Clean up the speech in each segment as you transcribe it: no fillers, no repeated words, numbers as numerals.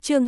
Chương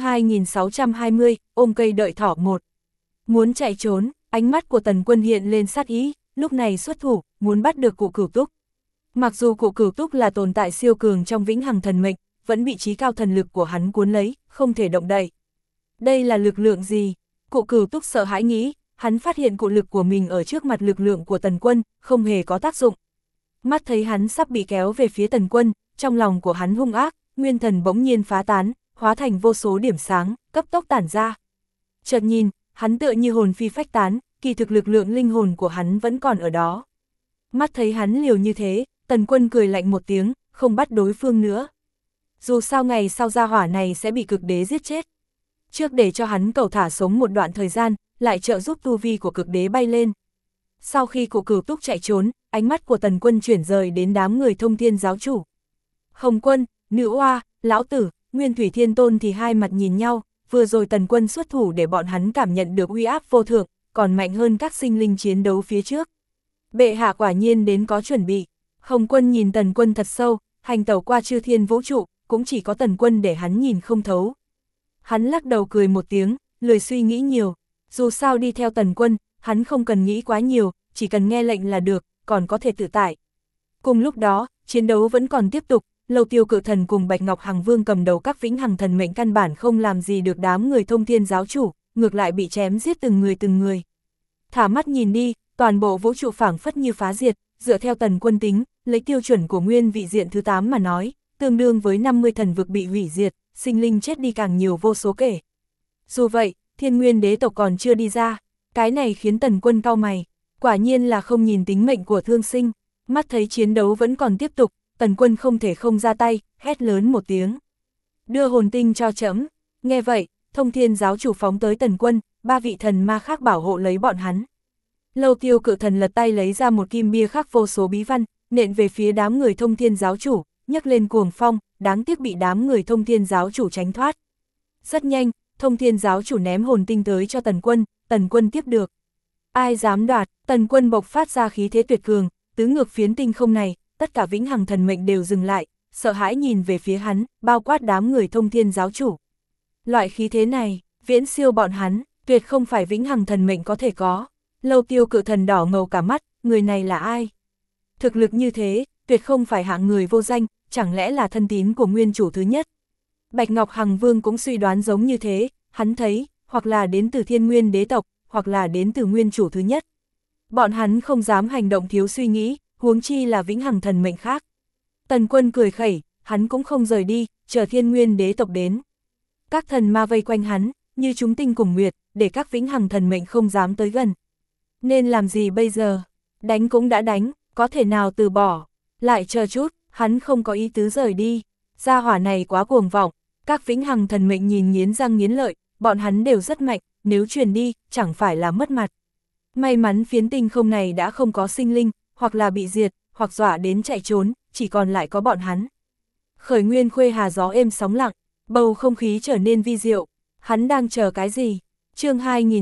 2620, ôm cây đợi thỏ 1. Muốn chạy trốn, ánh mắt của Tần Quân hiện lên sát ý, lúc này xuất thủ, muốn bắt được cụ Cửu Túc. Mặc dù cụ Cửu Túc là tồn tại siêu cường trong vĩnh hằng thần mệnh, vẫn bị trí cao thần lực của hắn cuốn lấy, không thể động đậy. Đây là lực lượng gì? Cụ Cửu Túc sợ hãi nghĩ, hắn phát hiện cụ lực của mình ở trước mặt lực lượng của Tần Quân, không hề có tác dụng. Mắt thấy hắn sắp bị kéo về phía Tần Quân, trong lòng của hắn hung ác, nguyên thần bỗng nhiên phá tán, hóa thành vô số điểm sáng, cấp tốc tản ra. Chợt nhìn, hắn tựa như hồn phi phách tán, kỳ thực lực lượng linh hồn của hắn vẫn còn ở đó. Mắt thấy hắn liều như thế, Tần Quân cười lạnh một tiếng, không bắt đối phương nữa. Dù sao ngày sau gia hỏa này sẽ bị cực đế giết chết. Trước để cho hắn cầu thả sống một đoạn thời gian, lại trợ giúp tu vi của cực đế bay lên. Sau khi cụ Cửu Túc chạy trốn, ánh mắt của Tần Quân chuyển rời đến đám người Thông Thiên giáo chủ. Hồng Quân, Nữ Oa, Lão Tử, Nguyên Thủy Thiên Tôn thì hai mặt nhìn nhau, vừa rồi Tần Quân xuất thủ để bọn hắn cảm nhận được uy áp vô thượng, còn mạnh hơn các sinh linh chiến đấu phía trước. Bệ hạ quả nhiên đến có chuẩn bị. Hồng Quân nhìn Tần Quân thật sâu, hành tẩu qua chư thiên vũ trụ, cũng chỉ có Tần Quân để hắn nhìn không thấu. Hắn lắc đầu cười một tiếng, lười suy nghĩ nhiều, dù sao đi theo Tần Quân, hắn không cần nghĩ quá nhiều, chỉ cần nghe lệnh là được, còn có thể tự tại. Cùng lúc đó, chiến đấu vẫn còn tiếp tục, Lâu Tiêu Cự Thần cùng Bạch Ngọc Hằng Vương cầm đầu các vĩnh hằng thần mệnh căn bản không làm gì được đám người Thông Thiên giáo chủ, ngược lại bị chém giết từng người. Thả mắt nhìn đi, toàn bộ vũ trụ phảng phất như phá diệt, dựa theo Tần Quân tính, lấy tiêu chuẩn của nguyên vị diện thứ 8 mà nói, tương đương với 50 thần vực bị hủy diệt, sinh linh chết đi càng nhiều vô số kể. Dù vậy, Thiên Nguyên đế tộc còn chưa đi ra, cái này khiến Tần Quân cau mày, quả nhiên là không nhìn tính mệnh của thương sinh. Mắt thấy chiến đấu vẫn còn tiếp tục, Tần Quân không thể không ra tay, hét lớn một tiếng. Đưa hồn tinh cho trẫm. Nghe vậy, Thông Thiên giáo chủ phóng tới Tần Quân, ba vị thần ma khác bảo hộ lấy bọn hắn. Lâu Tiêu Cự Thần lật tay lấy ra một kim bia khắc vô số bí văn, nện về phía đám người Thông Thiên giáo chủ, nhấc lên cuồng phong, đáng tiếc bị đám người Thông Thiên giáo chủ tránh thoát. Rất nhanh, Thông Thiên giáo chủ ném hồn tinh tới cho Tần Quân tiếp được. Ai dám đoạt? Tần Quân bộc phát ra khí thế tuyệt cường, tứ ngược phiến tinh không này, tất cả vĩnh hằng thần mệnh đều dừng lại, sợ hãi nhìn về phía hắn, bao quát đám người Thông Thiên giáo chủ. Loại khí thế này, viễn siêu bọn hắn, tuyệt không phải vĩnh hằng thần mệnh có thể có. Lâu Tiêu Cự Thần đỏ ngầu cả mắt, người này là ai? Thực lực như thế, tuyệt không phải hạng người vô danh, chẳng lẽ là thân tín của nguyên chủ thứ nhất? Bạch Ngọc Hằng Vương cũng suy đoán giống như thế, hắn thấy, hoặc là đến từ Thiên Nguyên đế tộc, hoặc là đến từ nguyên chủ thứ nhất. Bọn hắn không dám hành động thiếu suy nghĩ, huống chi là vĩnh hằng thần mệnh khác. Tần Quân cười khẩy, hắn cũng không rời đi, chờ Thiên Nguyên đế tộc đến. Các thần ma vây quanh hắn, như chúng tinh cùng nguyệt, để các vĩnh hằng thần mệnh không dám tới gần. Nên làm gì bây giờ? Đánh cũng đã đánh, có thể nào từ bỏ? Lại chờ chút, hắn không có ý tứ rời đi. Gia hỏa này quá cuồng vọng, các vĩnh hằng thần mệnh nhìn nghiến răng nghiến lợi, bọn hắn đều rất mạnh, nếu truyền đi, chẳng phải là mất mặt. May mắn phiến tinh không này đã không có sinh linh, hoặc là bị diệt, hoặc dọa đến chạy trốn, chỉ còn lại có bọn hắn. Khởi Nguyên Khuê Hà gió êm sóng lặng, bầu không khí trở nên vi diệu. Hắn đang chờ cái gì? Chương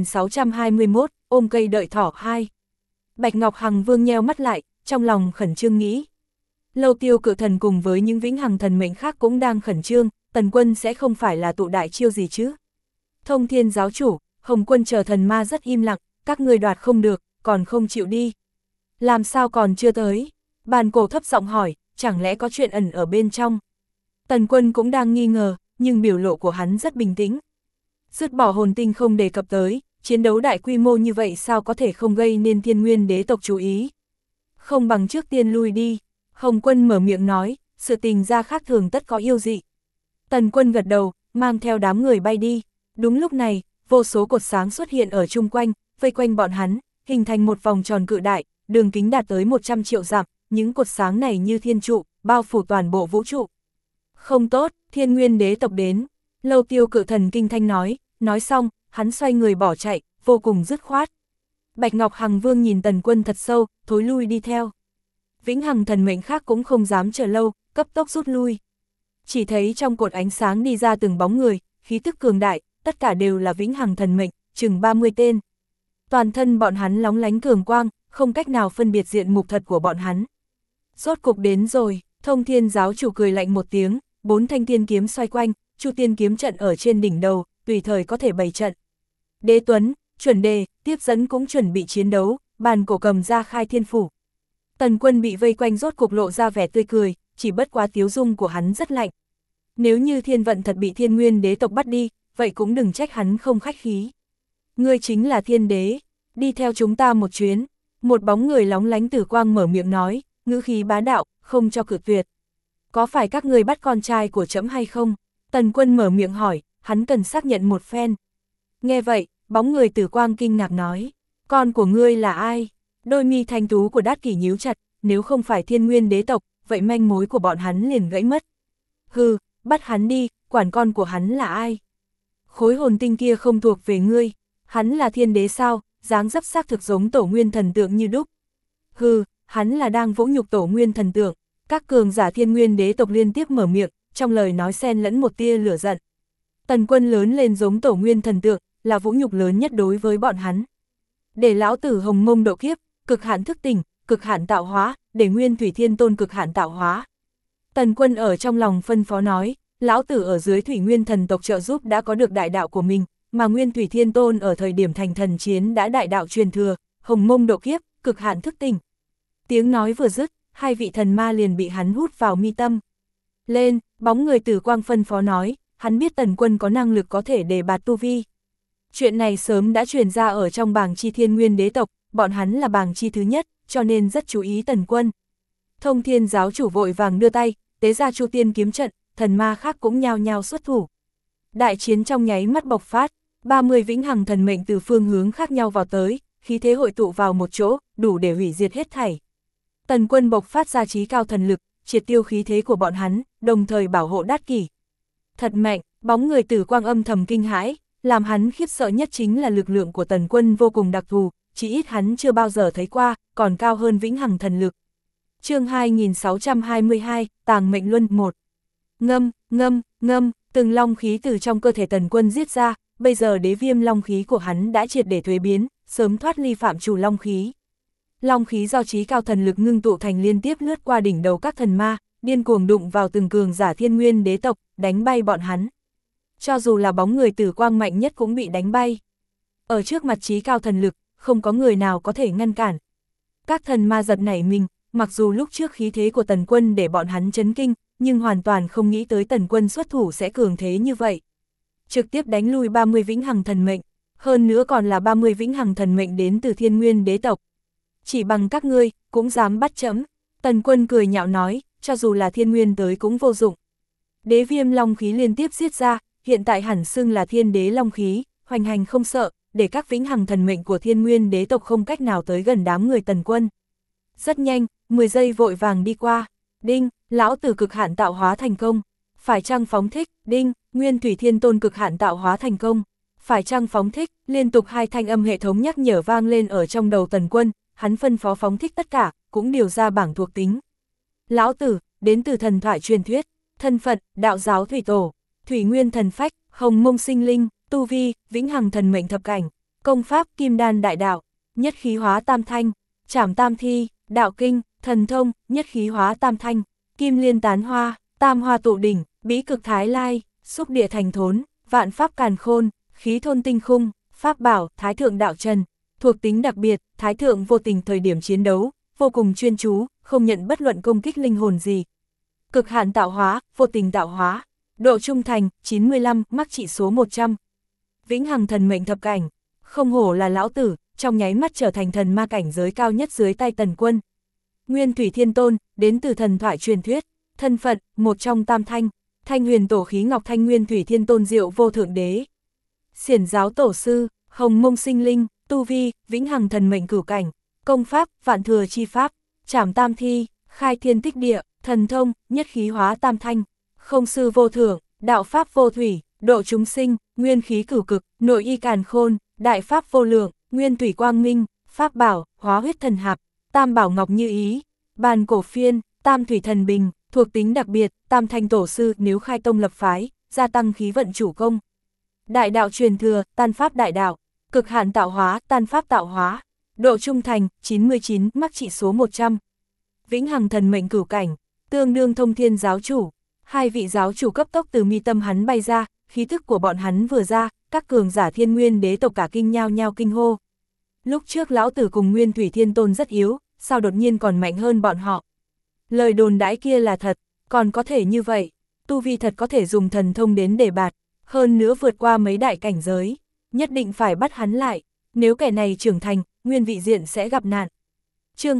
2621, ôm cây đợi thỏ 2. Bạch Ngọc Hằng Vương nheo mắt lại, trong lòng khẩn trương nghĩ. Lâu Tiêu Cự Thần cùng với những vĩnh hằng thần mệnh khác cũng đang khẩn trương, Tần Quân sẽ không phải là tụ đại chiêu gì chứ? Thông Thiên giáo chủ, Hồng Quân chờ thần ma rất im lặng, các người đoạt không được, còn không chịu đi. Làm sao còn chưa tới? Bàn Cổ thấp giọng hỏi, chẳng lẽ có chuyện ẩn ở bên trong? Tần Quân cũng đang nghi ngờ, nhưng biểu lộ của hắn rất bình tĩnh. Dứt bỏ hồn tinh không đề cập tới, chiến đấu đại quy mô như vậy sao có thể không gây nên Thiên Nguyên đế tộc chú ý? Không bằng trước tiên lui đi. Hồng Quân mở miệng nói, sự tình ra khác thường tất có yêu dị. Tần Quân gật đầu, mang theo đám người bay đi. Đúng lúc này, vô số cột sáng xuất hiện ở chung quanh, vây quanh bọn hắn, hình thành một vòng tròn cự đại, đường kính đạt tới 100 triệu dặm, những cột sáng này như thiên trụ, bao phủ toàn bộ vũ trụ. Không tốt, Thiên Nguyên đế tộc đến. Lâu Tiêu Cự Thần kinh thanh nói xong, hắn xoay người bỏ chạy, vô cùng dứt khoát. Bạch Ngọc Hằng Vương nhìn Tần Quân thật sâu, thối lui đi theo. Vĩnh hằng thần mệnh khác cũng không dám chờ lâu, cấp tốc rút lui. Chỉ thấy trong cột ánh sáng đi ra từng bóng người, khí tức cường đại, tất cả đều là vĩnh hằng thần mệnh, chừng 30 tên. Toàn thân bọn hắn lóng lánh cường quang, không cách nào phân biệt diện mục thật của bọn hắn. Rốt cục đến rồi, Thông Thiên giáo chủ cười lạnh một tiếng, 4 thanh thiên kiếm xoay quanh, Chu Tiên kiếm trận ở trên đỉnh đầu, tùy thời có thể bày trận. Đế Tuấn, chuẩn đề, tiếp dẫn cũng chuẩn bị chiến đấu, bàn cổ cầm ra khai thiên phủ. Tần Quân bị vây quanh rốt cục lộ ra vẻ tươi cười, chỉ bất quá tiếu dung của hắn rất lạnh. Nếu như thiên vận thật bị Thiên Nguyên đế tộc bắt đi, vậy cũng đừng trách hắn không khách khí. Ngươi chính là thiên đế, đi theo chúng ta một chuyến. Một bóng người lóng lánh tử quang mở miệng nói, ngữ khí bá đạo, không cho cự tuyệt. Có phải các ngươi bắt con trai của trẫm hay không? Tần Quân mở miệng hỏi, hắn cần xác nhận một phen. Nghe vậy, bóng người tử quang kinh ngạc nói, con của ngươi là ai? Đôi mi thanh tú của Đát Kỷ nhíu chặt, nếu không phải Thiên Nguyên đế tộc, vậy manh mối của bọn hắn liền gãy mất. Hừ, bắt hắn đi, quản con của hắn là ai? Khối hồn tinh kia không thuộc về ngươi, hắn là thiên đế sao, dáng dấp xác thực giống tổ nguyên thần tượng như đúc. Hừ, hắn là đang vỗ nhục tổ nguyên thần tượng. Các cường giả Thiên Nguyên đế tộc liên tiếp mở miệng, trong lời nói xen lẫn một tia lửa giận. Tần Quân lớn lên giống tổ nguyên thần tượng, là vũ nhục lớn nhất đối với bọn hắn. Để lão tử hồng mông độ kiếp, cực hạn thức tỉnh, cực hạn tạo hóa, để Nguyên Thủy Thiên Tôn cực hạn tạo hóa. Tần Quân ở trong lòng phân phó nói, lão tử ở dưới Thủy Nguyên thần tộc trợ giúp đã có được đại đạo của mình, mà Nguyên Thủy Thiên Tôn ở thời điểm thành thần chiến đã đại đạo truyền thừa, hồng mông độ kiếp, cực hạn thức tỉnh. Tiếng nói vừa dứt, hai vị thần ma liền bị hắn hút vào mi tâm. Lên, bóng người tử quang phân phó nói, hắn biết Tần Quân có năng lực có thể đề bạt tu vi. Chuyện này sớm đã truyền ra ở trong bảng chi Thiên Nguyên đế tộc, bọn hắn là bảng chi thứ nhất, cho nên rất chú ý Tần Quân. Thông Thiên giáo chủ vội vàng đưa tay, tế ra Chu Tiên kiếm trận, thần ma khác cũng nhao nhao xuất thủ. Đại chiến trong nháy mắt bộc phát, 30 vĩnh hằng thần mệnh từ phương hướng khác nhau vào tới, khí thế hội tụ vào một chỗ, đủ để hủy diệt hết thảy. Tần Quân bộc phát ra chí cao thần lực, triệt tiêu khí thế của bọn hắn, đồng thời bảo hộ Đát Kỷ. Thật mạnh, bóng người tử quang âm thầm kinh hãi, làm hắn khiếp sợ nhất chính là lực lượng của Tần Quân vô cùng đặc thù, chỉ ít hắn chưa bao giờ thấy qua, còn cao hơn vĩnh hằng thần lực. Chương 2622, Tàng Mệnh Luân 1. Ngâm, ngâm, ngâm, từng long khí từ trong cơ thể Tần Quân giết ra, bây giờ đế viêm long khí của hắn đã triệt để thuế biến, sớm thoát ly phạm chủ long khí. Long khí do chí cao thần lực ngưng tụ thành liên tiếp lướt qua đỉnh đầu các thần ma, điên cuồng đụng vào từng cường giả Thiên Nguyên đế tộc, đánh bay bọn hắn. Cho dù là bóng người tử quang mạnh nhất cũng bị đánh bay. Ở trước mặt chí cao thần lực, không có người nào có thể ngăn cản. Các thần ma giật nảy mình, mặc dù lúc trước khí thế của Tần Quân để bọn hắn chấn kinh, nhưng hoàn toàn không nghĩ tới Tần Quân xuất thủ sẽ cường thế như vậy. Trực tiếp đánh lui 30 vĩnh hằng thần mệnh, hơn nữa còn là 30 vĩnh hằng thần mệnh đến từ Thiên Nguyên đế tộc. Chỉ bằng các ngươi, cũng dám bắt trẫm. Tần Quân cười nhạo nói, cho dù là Thiên Nguyên tới cũng vô dụng. Đế viêm long khí liên tiếp giết ra, hiện tại hẳn xưng là thiên đế long khí, hoành hành không sợ, để các vĩnh hằng thần mệnh của Thiên Nguyên đế tộc không cách nào tới gần đám người Tần Quân. Rất nhanh, 10 giây vội vàng đi qua. Đinh, lão tử cực hạn tạo hóa thành công. Phải chăng phóng thích, đinh, Nguyên Thủy Thiên Tôn cực hạn tạo hóa thành công. Phải chăng phóng thích, liên tục hai thanh âm hệ thống nhắc nhở vang lên ở trong đầu Tần Quân, hắn phân phó phóng thích tất cả, cũng điều ra bảng thuộc tính. Lão tử, đến từ thần thoại truyền thuyết, thân phận, đạo giáo thủy tổ, thủy nguyên thần phách, hồng mông sinh linh, tu vi, vĩnh hằng thần mệnh thập cảnh, công pháp, kim đan đại đạo, nhất khí hóa tam thanh, trảm tam thi, đạo kinh, thần thông, nhất khí hóa tam thanh, kim liên tán hoa, tam hoa tụ đỉnh, bí cực thái lai, xúc địa thành thốn, vạn pháp càn khôn, khí thôn tinh khung, pháp bảo, thái thượng đạo trần, thuộc tính đặc biệt, thái thượng vô tình thời điểm chiến đấu, vô cùng chuyên chú, không nhận bất luận công kích linh hồn gì. Cực hạn tạo hóa, vô tình tạo hóa, độ trung thành, 95, mắc trị số 100. Vĩnh hằng thần mệnh thập cảnh, không hổ là lão tử, trong nháy mắt trở thành thần ma cảnh giới cao nhất dưới tay Tần Quân. Nguyên Thủy Thiên Tôn, đến từ thần thoại truyền thuyết, thân phận, một trong tam thanh, Thanh Huyền Tổ khí Ngọc Thanh Nguyên Thủy Thiên Tôn Diệu Vô Thượng Đế. Xiển giáo tổ sư, hồng mông sinh linh, tu vi, vĩnh hằng thần mệnh cửu cảnh, công pháp, vạn thừa chi pháp, trảm tam thi, khai thiên tích địa, thần thông, nhất khí hóa tam thanh, không sư vô thượng, đạo pháp vô thủy, độ chúng sinh, nguyên khí cửu cực, nội y càn khôn, đại pháp vô lượng, nguyên thủy quang minh, pháp bảo, hóa huyết thần hạp, tam bảo ngọc như ý, bàn cổ phiên, tam thủy thần bình, thuộc tính đặc biệt, tam thanh tổ sư nếu khai tông lập phái, gia tăng khí vận chủ công. Đại đạo truyền thừa, tan pháp đại đạo, cực hạn tạo hóa, tan pháp tạo hóa, độ trung thành, 99, mắc trị số 100. Vĩnh hằng thần mệnh cửu cảnh, tương đương thông thiên giáo chủ, Hai vị giáo chủ cấp tốc từ mi tâm hắn bay ra, khí thức của bọn hắn vừa ra, các cường giả Thiên Nguyên đế tộc cả kinh nhao nhao kinh hô. Lúc trước lão tử cùng Nguyên Thủy Thiên Tôn rất yếu, sao đột nhiên còn mạnh hơn bọn họ? Lời đồn đãi kia là thật, còn có thể như vậy, tu vi thật có thể dùng thần thông đến để bạt, hơn nữa vượt qua mấy đại cảnh giới, nhất định phải bắt hắn lại, nếu kẻ này trưởng thành, nguyên vị diện sẽ gặp nạn. Chương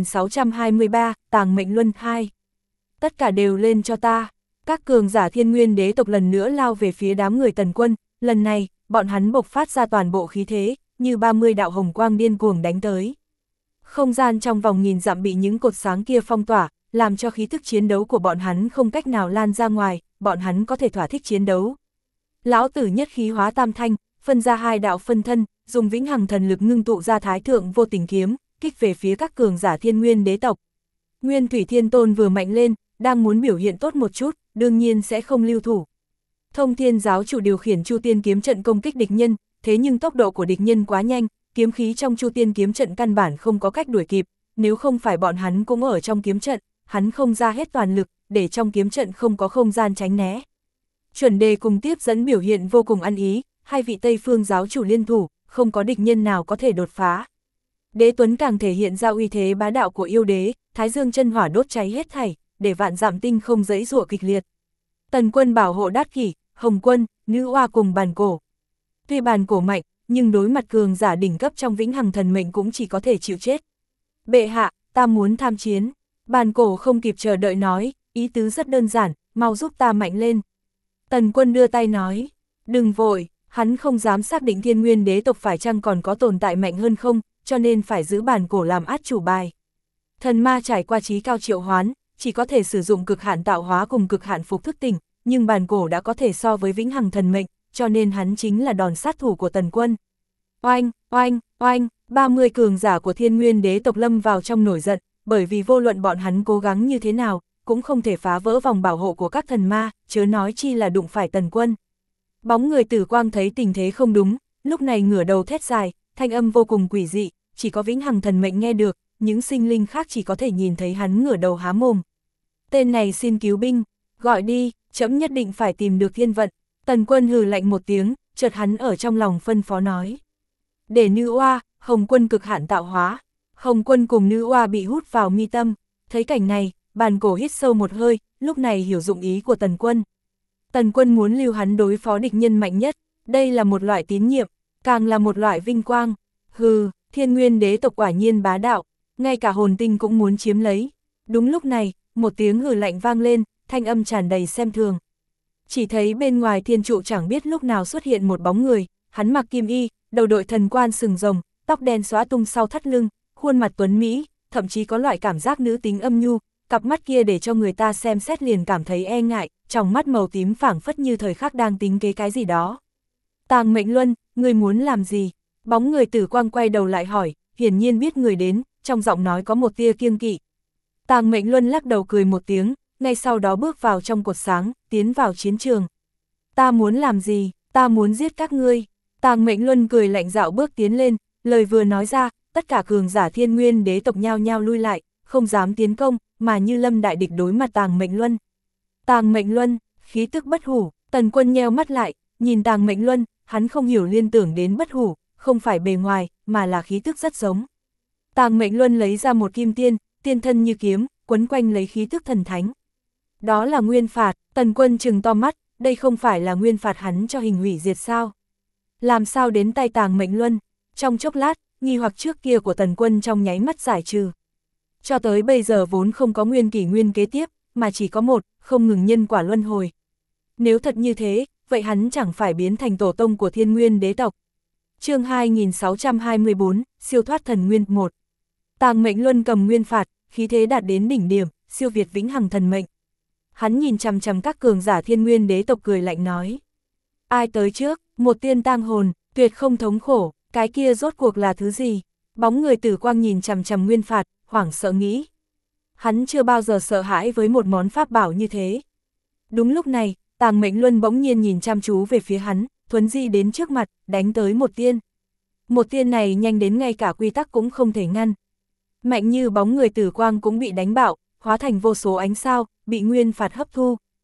2623, Tàng Mệnh Luân 2. Tất cả đều lên cho ta. Các cường giả Thiên Nguyên đế tộc lần nữa lao về phía đám người Tần Quân, lần này, bọn hắn bộc phát ra toàn bộ khí thế, như 30 đạo hồng quang điên cuồng đánh tới. Không gian trong vòng nghìn dặm bị những cột sáng kia phong tỏa, làm cho khí thức chiến đấu của bọn hắn không cách nào lan ra ngoài, bọn hắn có thể thỏa thích chiến đấu. Lão tử nhất khí hóa tam thanh, phân ra hai đạo phân thân, dùng vĩnh hằng thần lực ngưng tụ ra thái thượng vô tình kiếm, kích về phía các cường giả Thiên Nguyên đế tộc. Nguyên Thủy Thiên Tôn vừa mạnh lên, đang muốn biểu hiện tốt một chút, đương nhiên sẽ không lưu thủ. Thông Thiên giáo chủ điều khiển Chu Tiên kiếm trận công kích địch nhân, thế nhưng tốc độ của địch nhân quá nhanh, kiếm khí trong Chu Tiên kiếm trận căn bản không có cách đuổi kịp, nếu không phải bọn hắn cũng ở trong kiếm trận, hắn không ra hết toàn lực, để trong kiếm trận không có không gian tránh né. Chuẩn đề cùng tiếp dẫn biểu hiện vô cùng ăn ý, hai vị Tây Phương giáo chủ liên thủ, không có địch nhân nào có thể đột phá. Đế Tuấn càng thể hiện ra uy thế bá đạo của yêu đế, Thái Dương chân hỏa đốt cháy hết thảy, để vạn dặm tinh không giãy giụa kịch liệt. Tần Quân bảo hộ Đát Kỷ, Hồng Quân, Nữ Oa cùng Bàn Cổ. Tuy Bàn Cổ mạnh, nhưng đối mặt cường giả đỉnh cấp trong vĩnh hằng thần mệnh cũng chỉ có thể chịu chết. Bệ hạ, ta muốn tham chiến. Bàn Cổ không kịp chờ đợi nói, ý tứ rất đơn giản, mau giúp ta mạnh lên. Tần Quân đưa tay nói, đừng vội, hắn không dám xác định Thiên Nguyên đế tộc phải chăng còn có tồn tại mạnh hơn không, cho nên phải giữ Bàn Cổ làm át chủ bài. Thần ma trải qua trí cao triệu hoán, chỉ có thể sử dụng cực hạn tạo hóa cùng cực hạn phục thức tỉnh, nhưng Bàn Cổ đã có thể so với vĩnh hằng thần mệnh, cho nên hắn chính là đòn sát thủ của Tần Quân. Oanh, oanh, oanh, 30 cường giả của Thiên Nguyên đế tộc lâm vào trong nổi giận, bởi vì vô luận bọn hắn cố gắng như thế nào, cũng không thể phá vỡ vòng bảo hộ của các thần ma, chớ nói chi là đụng phải Tần Quân. Bóng người Tử Quang thấy tình thế không đúng, lúc này ngửa đầu thét dài, thanh âm vô cùng quỷ dị, chỉ có vĩnh hằng thần mệnh nghe được, những sinh linh khác chỉ có thể nhìn thấy hắn ngửa đầu há mồm. Tên này xin cứu binh, gọi đi, trẫm nhất định phải tìm được thiên vận. Tần Quân hừ lạnh một tiếng, chợt hắn ở trong lòng phân phó nói. Để Nữ Oa, Hồng Quân cực hạn tạo hóa. Hồng Quân cùng Nữ Oa bị hút vào mi tâm, thấy cảnh này, Bàn Cổ hít sâu một hơi, lúc này hiểu dụng ý của Tần Quân. Tần Quân muốn lưu hắn đối phó địch nhân mạnh nhất, đây là một loại tín nhiệm, càng là một loại vinh quang. Hừ, Thiên Nguyên đế tộc quả nhiên bá đạo, ngay cả hồn tinh cũng muốn chiếm lấy. Đúng lúc này, một tiếng hừ lạnh vang lên, thanh âm tràn đầy xem thường. Chỉ thấy bên ngoài thiên trụ chẳng biết lúc nào xuất hiện một bóng người, hắn mặc kim y, đầu đội thần quan sừng rồng, tóc đen xóa tung sau thắt lưng, khuôn mặt tuấn mỹ, thậm chí có loại cảm giác nữ tính âm nhu, cặp mắt kia để cho người ta xem xét liền cảm thấy e ngại, trong mắt màu tím phảng phất như thời khắc đang tính kế cái gì đó. Tàng Mệnh Luân, người muốn làm gì? Bóng người Tử Quang quay đầu lại hỏi, hiển nhiên biết người đến, trong giọng nói có một tia kiêng kỵ. Tàng Mệnh Luân lắc đầu cười một tiếng, ngay sau đó bước vào trong cột sáng, tiến vào chiến trường. Ta muốn làm gì? Ta muốn giết các ngươi. Tàng Mệnh Luân cười lạnh dạo bước tiến lên, lời vừa nói ra, tất cả cường giả Thiên Nguyên đế tộc nhao nhao lui lại, không dám tiến công, mà như lâm đại địch đối mặt Tàng Mệnh Luân. Tàng Mệnh Luân, khí tức bất hủ. Tần Quân nheo mắt lại, nhìn Tàng Mệnh Luân, hắn không hiểu liên tưởng đến bất hủ, không phải bề ngoài, mà là khí tức rất giống. Tàng Mệnh Luân lấy ra một kim tiên, tiên thân như kiếm, quấn quanh lấy khí tức thần thánh. Đó là nguyên phạt. Tần Quân trừng to mắt, đây không phải là nguyên phạt hắn cho hình hủy diệt sao? Làm sao đến tay Tàng Mệnh Luân? Trong chốc lát, nghi hoặc trước kia của Tần Quân trong nháy mắt giải trừ. Cho tới bây giờ vốn không có nguyên kỷ nguyên kế tiếp, mà chỉ có một, không ngừng nhân quả luân hồi. Nếu thật như thế, vậy hắn chẳng phải biến thành tổ tông của Thiên Nguyên đế tộc. Chương 2624, siêu thoát thần nguyên 1. Tàng Mệnh Luân cầm nguyên phạt, khí thế đạt đến đỉnh điểm, siêu việt vĩnh hằng thần mệnh. Hắn nhìn chằm chằm các cường giả Thiên Nguyên đế tộc cười lạnh nói. Ai tới trước, một tiên tang hồn, tuyệt không thống khổ, cái kia rốt cuộc là thứ gì? Bóng người Tử Quang nhìn chằm chằm nguyên phạt, hoảng sợ nghĩ. Hắn chưa bao giờ sợ hãi với một món pháp bảo như thế. Đúng lúc này, Tàng Mệnh Luân bỗng nhiên nhìn chăm chú về phía hắn, thuấn di đến trước mặt, đánh tới một tiên. Một tiên này nhanh đến ngay cả quy tắc cũng không thể ngăn. Mạnh như bóng người Tử Quang cũng bị đánh bạo, hóa thành vô số ánh sao, bị nguyên phạt hấp thu.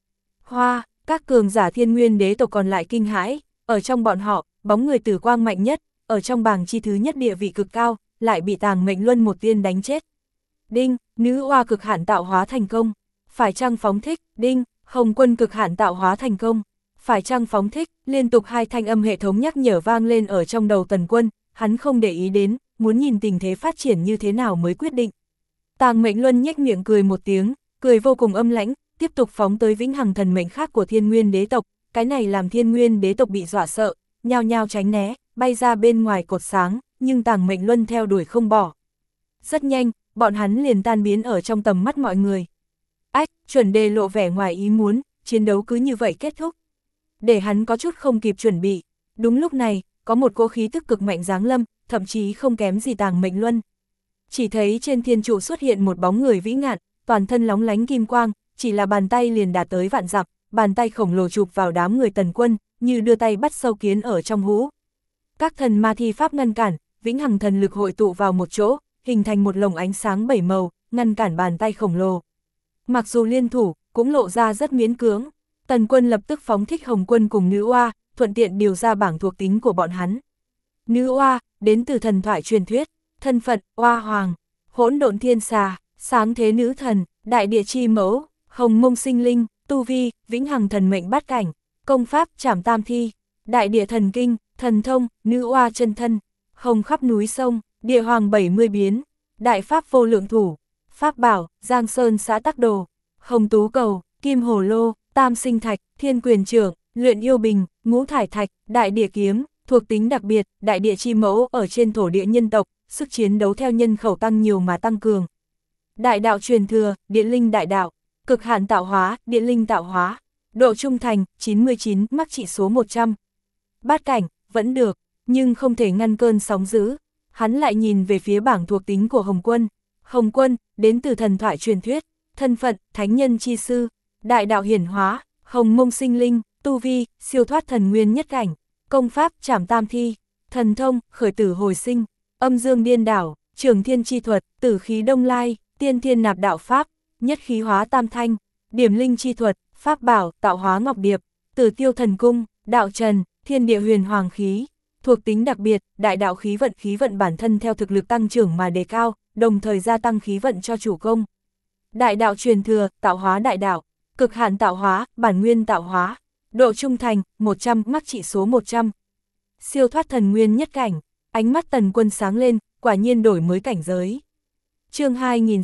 Hoa, các cường giả thiên nguyên đế tộc còn lại kinh hãi, ở trong bọn họ, bóng người tử quang mạnh nhất, ở trong bảng chi thứ nhất địa vị cực cao, lại bị Tàng Mệnh Luân một tiên đánh chết. Đinh, nữ oa cực hạn tạo hóa thành công. Phải chăng phóng thích? Đinh, Hồng Quân cực hạn tạo hóa thành công. Phải chăng phóng thích? Liên tục hai thanh âm hệ thống nhắc nhở vang lên ở trong đầu Tần Quân, hắn không để ý đến, muốn nhìn tình thế phát triển như thế nào mới quyết định. Tàng Mệnh Luân nhếch miệng cười một tiếng, cười vô cùng âm lãnh, tiếp tục phóng tới vĩnh hằng thần mệnh khác của thiên nguyên đế tộc, cái này làm thiên nguyên đế tộc bị dọa sợ, nhao nhao tránh né, bay ra bên ngoài cột sáng, nhưng Tàng Mệnh Luân theo đuổi không bỏ. Rất nhanh, bọn hắn liền tan biến ở trong tầm mắt mọi người. Ách, Chuẩn Đề lộ vẻ ngoài ý muốn, chiến đấu cứ như vậy kết thúc. Để hắn có chút không kịp chuẩn bị. Đúng lúc này, có một cỗ khí tức cực mạnh giáng lâm, thậm chí không kém gì Tàng Mệnh Luân. Chỉ thấy trên thiên trụ xuất hiện một bóng người vĩ ngạn, toàn thân lóng lánh kim quang, chỉ là bàn tay liền đạt tới vạn dặm, bàn tay khổng lồ chụp vào đám người Tần Quân, như đưa tay bắt sâu kiến ở trong hũ. Các thần ma thi pháp ngăn cản, vĩnh hằng thần lực hội tụ vào một chỗ, hình thành một lồng ánh sáng 7 màu, ngăn cản bàn tay khổng lồ. Mặc dù liên thủ, cũng lộ ra rất miễn cưỡng. Tần Quân lập tức phóng thích Hồng Quân cùng nữ oa, thuận tiện điều ra bảng thuộc tính của bọn hắn. Nữ oa, đến từ thần thoại truyền thuyết, thân phận, oa hoàng, hỗn độn thiên xà, sáng thế nữ thần, đại địa chi mẫu, hồng mông sinh linh, tu vi, vĩnh hằng thần mệnh bát cảnh, công pháp, trảm tam thi, đại địa thần kinh, thần thông, nữ oa chân thân, hồng khắp núi sông, địa hoàng 70 biến, đại pháp vô lượng thủ, pháp bảo, giang sơn xã tắc đồ, hồng tú cầu, kim hồ lô, tam sinh thạch, thiên quyền trưởng, luyện yêu bình, ngũ thải thạch, đại địa kiếm, thuộc tính đặc biệt, đại địa chi mẫu ở trên thổ địa nhân tộc, sức chiến đấu theo nhân khẩu tăng nhiều mà tăng cường. Đại đạo truyền thừa, điện linh đại đạo, cực hạn tạo hóa, điện linh tạo hóa, độ trung thành, 99, mắc trị số 100. Bát cảnh, vẫn được, nhưng không thể ngăn cơn sóng dữ. Hắn lại nhìn về phía bảng thuộc tính của Hồng Quân. Hồng Quân, đến từ thần thoại truyền thuyết, thân phận, thánh nhân chi sư, đại đạo hiển hóa, hồng mông sinh linh, tu vi, siêu thoát thần nguyên nhất cảnh, công pháp, trảm tam thi, thần thông, khởi tử hồi sinh, âm dương điên đảo, trường thiên chi thuật, tử khí đông lai, tiên thiên nạp đạo pháp, nhất khí hóa tam thanh, điểm linh chi thuật, pháp bảo, tạo hóa ngọc điệp, tử tiêu thần cung, đạo trần, thiên địa huyền hoàng khí. Thuộc tính đặc biệt, đại đạo khí vận bản thân theo thực lực tăng trưởng mà đề cao, đồng thời gia tăng khí vận cho chủ công. Đại đạo truyền thừa, tạo hóa đại đạo, cực hạn tạo hóa, bản nguyên tạo hóa, độ trung thành, 100, mắc trị số 100. Siêu thoát thần nguyên nhất cảnh, ánh mắt Tần Quân sáng lên, quả nhiên đổi mới cảnh giới. Chương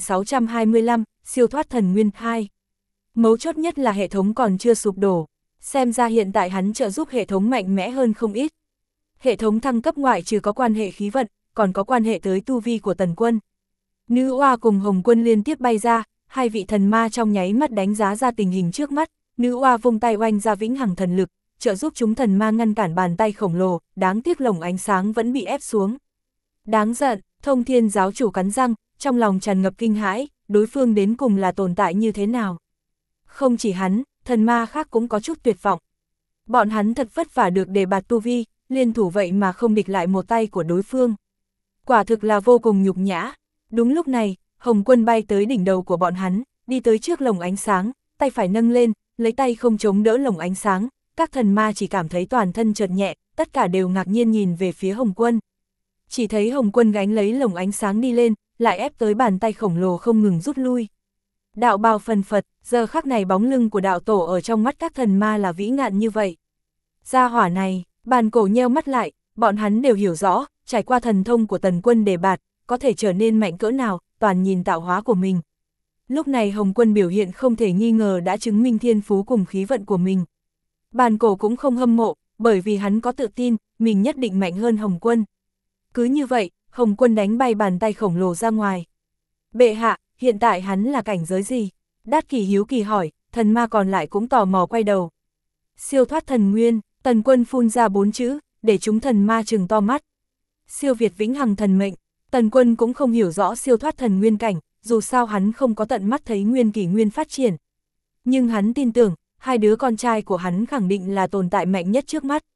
2625, siêu thoát thần nguyên 2. Mấu chốt nhất là hệ thống còn chưa sụp đổ, xem ra hiện tại hắn trợ giúp hệ thống mạnh mẽ hơn không ít. Hệ thống thăng cấp ngoại trừ có quan hệ khí vận, còn có quan hệ tới tu vi của Tần Quân. Nữ oa cùng Hồng Quân liên tiếp bay ra, hai vị thần ma trong nháy mắt đánh giá ra tình hình trước mắt, nữ oa vung tay oanh ra vĩnh hằng thần lực, trợ giúp chúng thần ma ngăn cản bàn tay khổng lồ, đáng tiếc lồng ánh sáng vẫn bị ép xuống. Đáng giận, Thông Thiên giáo chủ cắn răng, trong lòng tràn ngập kinh hãi, đối phương đến cùng là tồn tại như thế nào. Không chỉ hắn, thần ma khác cũng có chút tuyệt vọng. Bọn hắn thật vất vả được đề bạt tu vi, liên thủ vậy mà không địch lại một tay của đối phương. Quả thực là vô cùng nhục nhã. Đúng lúc này, Hồng Quân bay tới đỉnh đầu của bọn hắn, đi tới trước lồng ánh sáng, tay phải nâng lên, lấy tay không chống đỡ lồng ánh sáng, các thần ma chỉ cảm thấy toàn thân chợt nhẹ, tất cả đều ngạc nhiên nhìn về phía Hồng Quân. Chỉ thấy Hồng Quân gánh lấy lồng ánh sáng đi lên, lại ép tới bàn tay khổng lồ không ngừng rút lui. Đạo bào phần phật, giờ khắc này bóng lưng của đạo tổ ở trong mắt các thần ma là vĩ ngạn như vậy. Gia hỏa này, bàn cổ nheo mắt lại, bọn hắn đều hiểu rõ, trải qua thần thông của Tần Quân đề bạt, có thể trở nên mạnh cỡ nào, toàn nhìn tạo hóa của mình. Lúc này Hồng Quân biểu hiện không thể nghi ngờ đã chứng minh thiên phú cùng khí vận của mình. Bàn cổ cũng không hâm mộ, bởi vì hắn có tự tin, mình nhất định mạnh hơn Hồng Quân. Cứ như vậy, Hồng Quân đánh bay bàn tay khổng lồ ra ngoài. Bệ hạ, hiện tại hắn là cảnh giới gì? Đát Kỷ hiếu kỳ hỏi, thần ma còn lại cũng tò mò quay đầu. Siêu thoát thần nguyên, Tần Quân phun ra 4 chữ, để chúng thần ma trừng to mắt. Siêu việt vĩnh hằng thần mệnh, Tần Quân cũng không hiểu rõ siêu thoát thần nguyên cảnh, dù sao hắn không có tận mắt thấy nguyên kỷ nguyên phát triển. Nhưng hắn tin tưởng, hai đứa con trai của hắn khẳng định là tồn tại mạnh nhất trước mắt.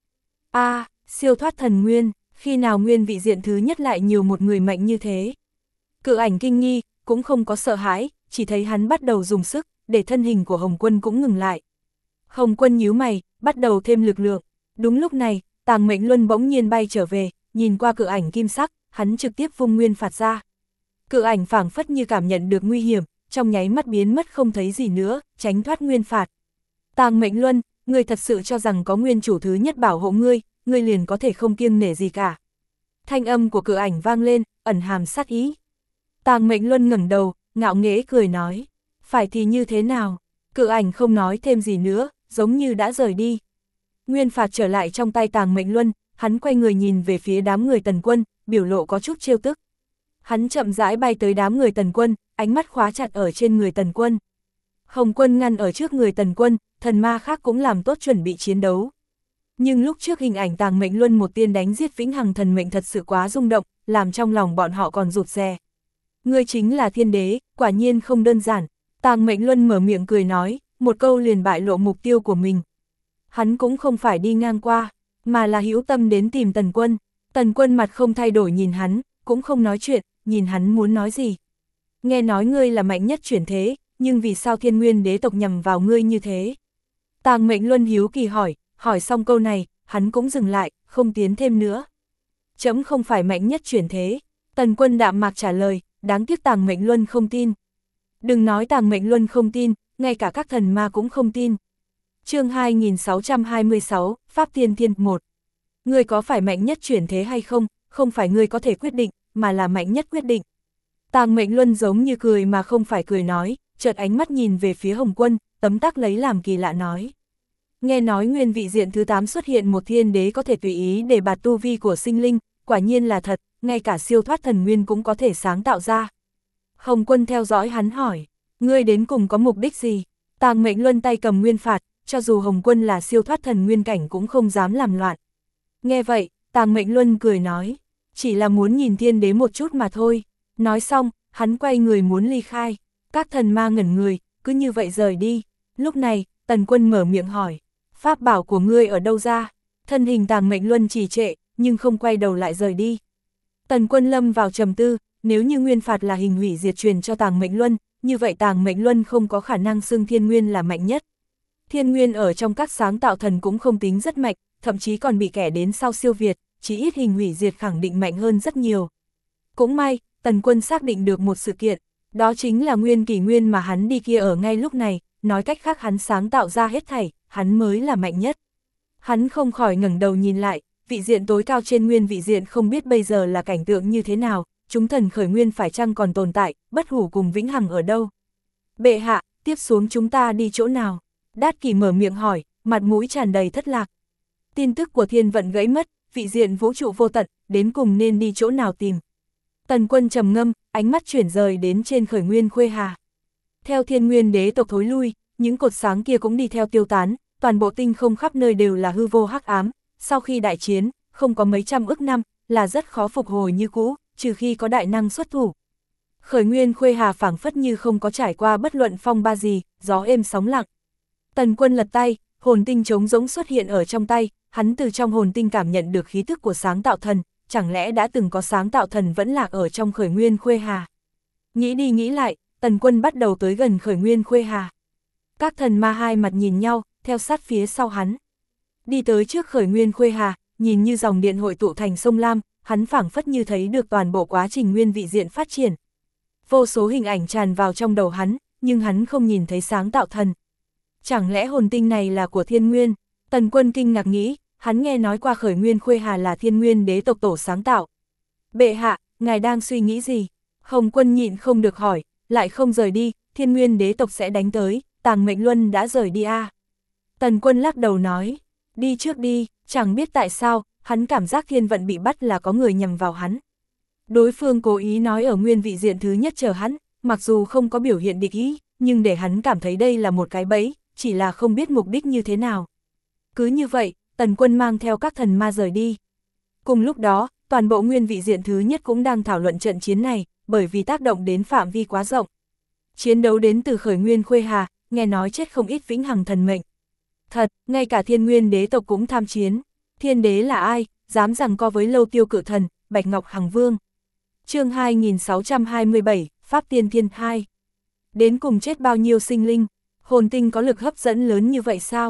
Siêu thoát thần nguyên, khi nào nguyên vị diện thứ nhất lại nhiều một người mạnh như thế? Cự Ảnh kinh nghi, cũng không có sợ hãi, chỉ thấy hắn bắt đầu dùng sức, để thân hình của Hồng Quân cũng ngừng lại. Hồng Quân nhíu mày, bắt đầu thêm lực lượng. Đúng lúc này, Tàng Mệnh Luân bỗng nhiên bay trở về, nhìn qua cự ảnh kim sắc, hắn trực tiếp vung nguyên phạt ra. Cự ảnh phảng phất như cảm nhận được nguy hiểm, trong nháy mắt biến mất không thấy gì nữa, tránh thoát nguyên phạt. Tàng Mệnh Luân, ngươi thật sự cho rằng có nguyên chủ thứ nhất bảo hộ ngươi liền có thể không kiêng nể gì cả. Thanh âm của cự ảnh vang lên, ẩn hàm sát ý. Tàng Mệnh Luân ngẩng đầu, ngạo nghễ cười nói, phải thì như thế nào? Cự ảnh không nói thêm gì nữa, giống như đã rời đi. Nguyên phạt trở lại trong tay Tàng Mệnh Luân, hắn quay người nhìn về phía đám người Tần Quân, biểu lộ có chút trêu tức. Hắn chậm rãi bay tới đám người Tần Quân, ánh mắt khóa chặt ở trên người Tần Quân. Hồng Quân ngăn ở trước người Tần Quân, thần ma khác cũng làm tốt chuẩn bị chiến đấu. Nhưng lúc trước hình ảnh Tàng Mệnh Luân một tiên đánh giết Vĩnh Hằng thần mệnh thật sự quá rung động, làm trong lòng bọn họ còn rụt rè. Ngươi chính là thiên đế, quả nhiên không đơn giản. Tàng Mệnh Luân mở miệng cười nói, một câu liền bại lộ mục tiêu của mình. Hắn cũng không phải đi ngang qua, mà là hữu tâm đến tìm Tần Quân. Tần Quân mặt không thay đổi nhìn hắn, cũng không nói chuyện, nhìn hắn muốn nói gì. Nghe nói ngươi là mạnh nhất chuyển thế, nhưng vì sao Thiên Nguyên đế tộc nhằm vào ngươi như thế? Tàng Mệnh Luân hiếu kỳ hỏi xong câu này, hắn cũng dừng lại, không tiến thêm nữa. Trẫm không phải mạnh nhất chuyển thế. Tần Quân đạm mạc trả lời, đáng tiếc Tàng Mệnh Luân không tin. Đừng nói Tàng Mệnh Luân không tin, ngay cả các thần ma cũng không tin. Chương 2626, Pháp Tiên Thiên 1. Ngươi có phải mạnh nhất chuyển thế hay không, không phải ngươi có thể quyết định, mà là mạnh nhất quyết định. Tàng Mệnh Luân giống như cười mà không phải cười nói, chợt ánh mắt nhìn về phía Hồng Quân, tấm tắc lấy làm kỳ lạ nói. Nghe nói nguyên vị diện thứ 8 xuất hiện một thiên đế có thể tùy ý để bạt tu vi của sinh linh, quả nhiên là thật, ngay cả siêu thoát thần nguyên cũng có thể sáng tạo ra. Hồng Quân theo dõi hắn hỏi, ngươi đến cùng có mục đích gì? Tàng Mệnh Luân tay cầm nguyên phạt, cho dù Hồng Quân là siêu thoát thần nguyên cảnh cũng không dám làm loạn. Nghe vậy, Tàng Mệnh Luân cười nói, chỉ là muốn nhìn thiên đế một chút mà thôi. Nói xong, hắn quay người muốn ly khai. Các thần ma ngẩn người, cứ như vậy rời đi. Lúc này, Tần Quân mở miệng hỏi, pháp bảo của ngươi ở đâu ra? Thân hình Tàng Mệnh Luân trì trệ, nhưng không quay đầu lại rời đi. Tần Quân lâm vào trầm tư, nếu như nguyên phạt là hình hủy diệt truyền cho Tàng Mệnh Luân, như vậy Tàng Mệnh Luân không có khả năng xưng thiên nguyên là mạnh nhất. Thiên nguyên ở trong các sáng tạo thần cũng không tính rất mạnh, thậm chí còn bị kẻ đến sau siêu việt, chỉ ít hình hủy diệt khẳng định mạnh hơn rất nhiều. Cũng may, Tần Quân xác định được một sự kiện, đó chính là nguyên kỷ nguyên mà hắn đi kia ở ngay lúc này, nói cách khác hắn sáng tạo ra hết thảy, hắn mới là mạnh nhất. Hắn không khỏi ngẩng đầu nhìn lại, vị diện tối cao trên nguyên vị diện không biết bây giờ là cảnh tượng như thế nào, chúng thần khởi nguyên phải chăng còn tồn tại, bất hủ cùng vĩnh hằng ở đâu. Bệ hạ, tiếp xuống chúng ta đi chỗ nào? Đát Kỷ mở miệng hỏi, mặt mũi tràn đầy thất lạc. Tin tức của thiên vận gãy mất, vị diện vũ trụ vô tận, đến cùng nên đi chỗ nào tìm. Tần Quân trầm ngâm, ánh mắt chuyển rời đến trên khởi nguyên Khuê Hà. Theo thiên nguyên đế tộc thối lui, những cột sáng kia cũng đi theo tiêu tán, toàn bộ tinh không khắp nơi đều là hư vô hắc ám. Sau khi đại chiến, không có mấy trăm ức năm, là rất khó phục hồi như cũ, trừ khi có đại năng xuất thủ. Khởi nguyên Khuê Hà phảng phất như không có trải qua bất luận phong ba gì, gió êm sóng lặng. Tần Quân lật tay, hồn tinh trống rỗng xuất hiện ở trong tay, hắn từ trong hồn tinh cảm nhận được khí tức của sáng tạo thần, chẳng lẽ đã từng có sáng tạo thần vẫn lạc ở trong khởi nguyên Khuê Hà. Nghĩ đi nghĩ lại, Tần Quân bắt đầu tới gần khởi nguyên Khuê Hà. Các thần ma hai mặt nhìn nhau, theo sát phía sau hắn. Đi tới trước khởi nguyên Khuê Hà, nhìn như dòng điện hội tụ thành sông Lam, hắn phảng phất như thấy được toàn bộ quá trình nguyên vị diện phát triển. Vô số hình ảnh tràn vào trong đầu hắn, nhưng hắn không nhìn thấy sáng tạo thần. Chẳng lẽ hồn tinh này là của thiên nguyên? Tần Quân kinh ngạc nghĩ, hắn nghe nói qua khởi nguyên Khuê Hà là thiên nguyên đế tộc tổ sáng tạo. Bệ hạ, ngài đang suy nghĩ gì? Hồng Quân nhịn không được hỏi, lại không rời đi, thiên nguyên đế tộc sẽ đánh tới, Tàng Mệnh Luân đã rời đi à? Tần Quân lắc đầu nói, đi trước đi, chẳng biết tại sao, hắn cảm giác thiên vận bị bắt là có người nhằm vào hắn. Đối phương cố ý nói ở nguyên vị diện thứ nhất chờ hắn, mặc dù không có biểu hiện địch ý, nhưng để hắn cảm thấy đây là một cái bẫy, chỉ là không biết mục đích như thế nào. Cứ như vậy, Tần Quân mang theo các thần ma rời đi. Cùng lúc đó, toàn bộ nguyên vị diện thứ nhất cũng đang thảo luận trận chiến này, bởi vì tác động đến phạm vi quá rộng. Chiến đấu đến từ khởi nguyên Khuê Hà, nghe nói chết không ít vĩnh hằng thần mệnh. Thật, ngay cả thiên nguyên đế tộc cũng tham chiến. Thiên đế là ai, dám giằng co với Lâu Tiêu Cự Thần, Bạch Ngọc Hằng Vương. Chương 2627, Pháp Tiên Thiên 2. Đến cùng chết bao nhiêu sinh linh, hồn tinh có lực hấp dẫn lớn như vậy sao?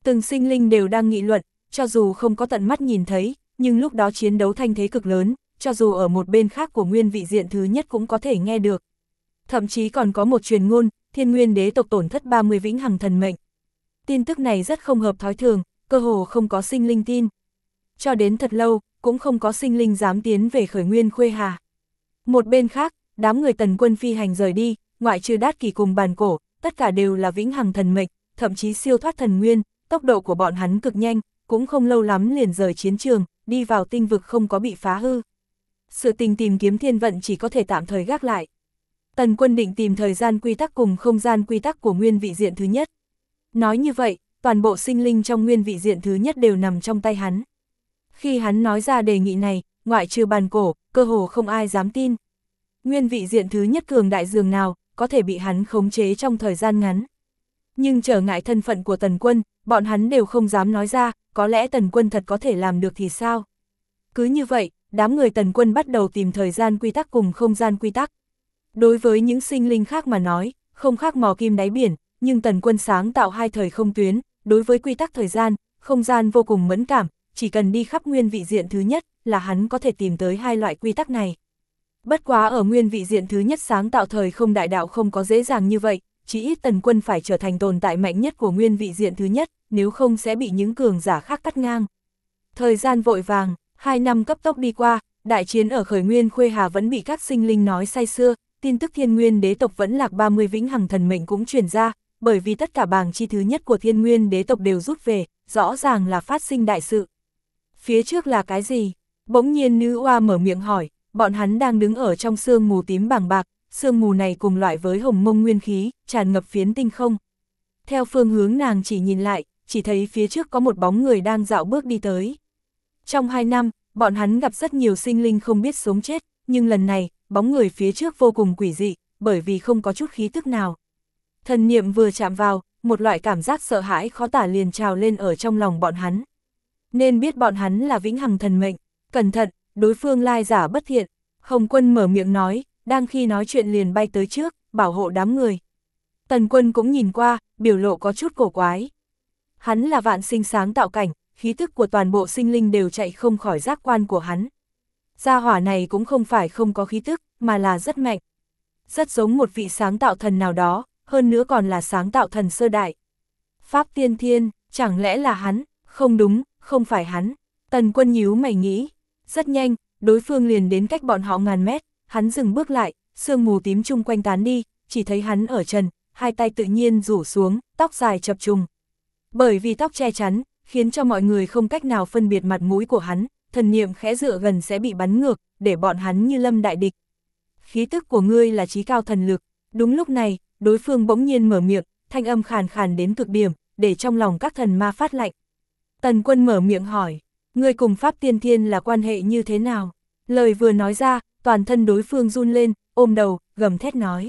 Từng sinh linh đều đang nghị luận, cho dù không có tận mắt nhìn thấy, nhưng lúc đó chiến đấu thanh thế cực lớn, cho dù ở một bên khác của nguyên vị diện thứ nhất cũng có thể nghe được. Thậm chí còn có một truyền ngôn, Thiên Nguyên đế tộc tổn thất 30 vĩnh hằng thần mệnh. Tin tức này rất không hợp thói thường, cơ hồ không có sinh linh tin. Cho đến thật lâu, cũng không có sinh linh dám tiến về Khởi Nguyên Khuê Hà. Một bên khác, đám người Tần Quân phi hành rời đi, ngoại trừ Đát Kỷ cùng Bàn Cổ, tất cả đều là vĩnh hằng thần mệnh, thậm chí siêu thoát thần nguyên, tốc độ của bọn hắn cực nhanh, cũng không lâu lắm liền rời chiến trường, đi vào tinh vực không có bị phá hư. Sự tình tìm kiếm thiên vận chỉ có thể tạm thời gác lại. Tần Quân định tìm thời gian quy tắc cùng không gian quy tắc của nguyên vị diện thứ nhất. Nói như vậy, toàn bộ sinh linh trong nguyên vị diện thứ nhất đều nằm trong tay hắn. Khi hắn nói ra đề nghị này, ngoại trừ Bàn Cổ, cơ hồ không ai dám tin. Nguyên vị diện thứ nhất cường đại dường nào, có thể bị hắn khống chế trong thời gian ngắn. Nhưng trở ngại thân phận của Tần Quân, bọn hắn đều không dám nói ra, có lẽ Tần Quân thật có thể làm được thì sao? Cứ như vậy, đám người Tần Quân bắt đầu tìm thời gian quy tắc cùng không gian quy tắc. Đối với những sinh linh khác mà nói, không khác mò kim đáy biển, nhưng Tần Quân sáng tạo hai thời không tuyến, đối với quy tắc thời gian, không gian vô cùng mẫn cảm, chỉ cần đi khắp nguyên vị diện thứ nhất là hắn có thể tìm tới hai loại quy tắc này. Bất quá ở nguyên vị diện thứ nhất sáng tạo thời không đại đạo không có dễ dàng như vậy, chỉ ít Tần Quân phải trở thành tồn tại mạnh nhất của nguyên vị diện thứ nhất, nếu không sẽ bị những cường giả khác cắt ngang. Thời gian vội vàng, 2 năm cấp tốc đi qua, đại chiến ở Khởi Nguyên Khuê Hà vẫn bị các sinh linh nói say sưa, tin tức Thiên Nguyên đế tộc vẫn lạc 30 vĩnh hằng thần mệnh cũng truyền ra, bởi vì tất cả bảng chi thứ nhất của Thiên Nguyên đế tộc đều rút về, rõ ràng là phát sinh đại sự. Phía trước là cái gì? Bỗng nhiên nữ oa mở miệng hỏi, bọn hắn đang đứng ở trong sương mù tím bàng bạc, sương mù này cùng loại với hồng mông nguyên khí, tràn ngập phiến tinh không. Theo phương hướng nàng chỉ nhìn lại, chỉ thấy phía trước có một bóng người đang dạo bước đi tới. Trong 2 năm, bọn hắn gặp rất nhiều sinh linh không biết sống chết, nhưng lần này, bóng người phía trước vô cùng quỷ dị, bởi vì không có chút khí tức nào. Thần niệm vừa chạm vào, một loại cảm giác sợ hãi khó tả liền trào lên ở trong lòng bọn hắn. Nên biết bọn hắn là vĩnh hằng thần mệnh, cẩn thận, đối phương lai giả bất thiện. Hồng Quân mở miệng nói, đang khi nói chuyện liền bay tới trước, bảo hộ đám người. Tần Quân cũng nhìn qua, biểu lộ có chút cổ quái. Hắn là vạn sinh sáng tạo cảnh, khí tức của toàn bộ sinh linh đều chạy không khỏi giác quan của hắn. Gia hỏa này cũng không phải không có khí tức, mà là rất mạnh. Rất giống một vị sáng tạo thần nào đó, hơn nữa còn là sáng tạo thần sơ đại. Pháp Tiên Thiên, chẳng lẽ là hắn? Không đúng, không phải hắn. Tần Quân nhíu mày nghĩ. Rất nhanh, đối phương liền đến cách bọn họ ngàn mét, hắn dừng bước lại, sương mù tím chung quanh tán đi, chỉ thấy hắn ở trần, hai tay tự nhiên rủ xuống, tóc dài chập trùng. Bởi vì tóc che chắn, khiến cho mọi người không cách nào phân biệt mặt mũi của hắn, thần niệm khẽ dựa gần sẽ bị bắn ngược, để bọn hắn như lâm đại địch. Khí tức của ngươi là chí cao thần lực. Đúng lúc này, đối phương bỗng nhiên mở miệng, thanh âm khàn khàn đến cực điểm, để trong lòng các thần ma phát lạnh. Tần Quân mở miệng hỏi, ngươi cùng Pháp Tiên Thiên là quan hệ như thế nào? Lời vừa nói ra, toàn thân đối phương run lên, ôm đầu, gầm thét nói.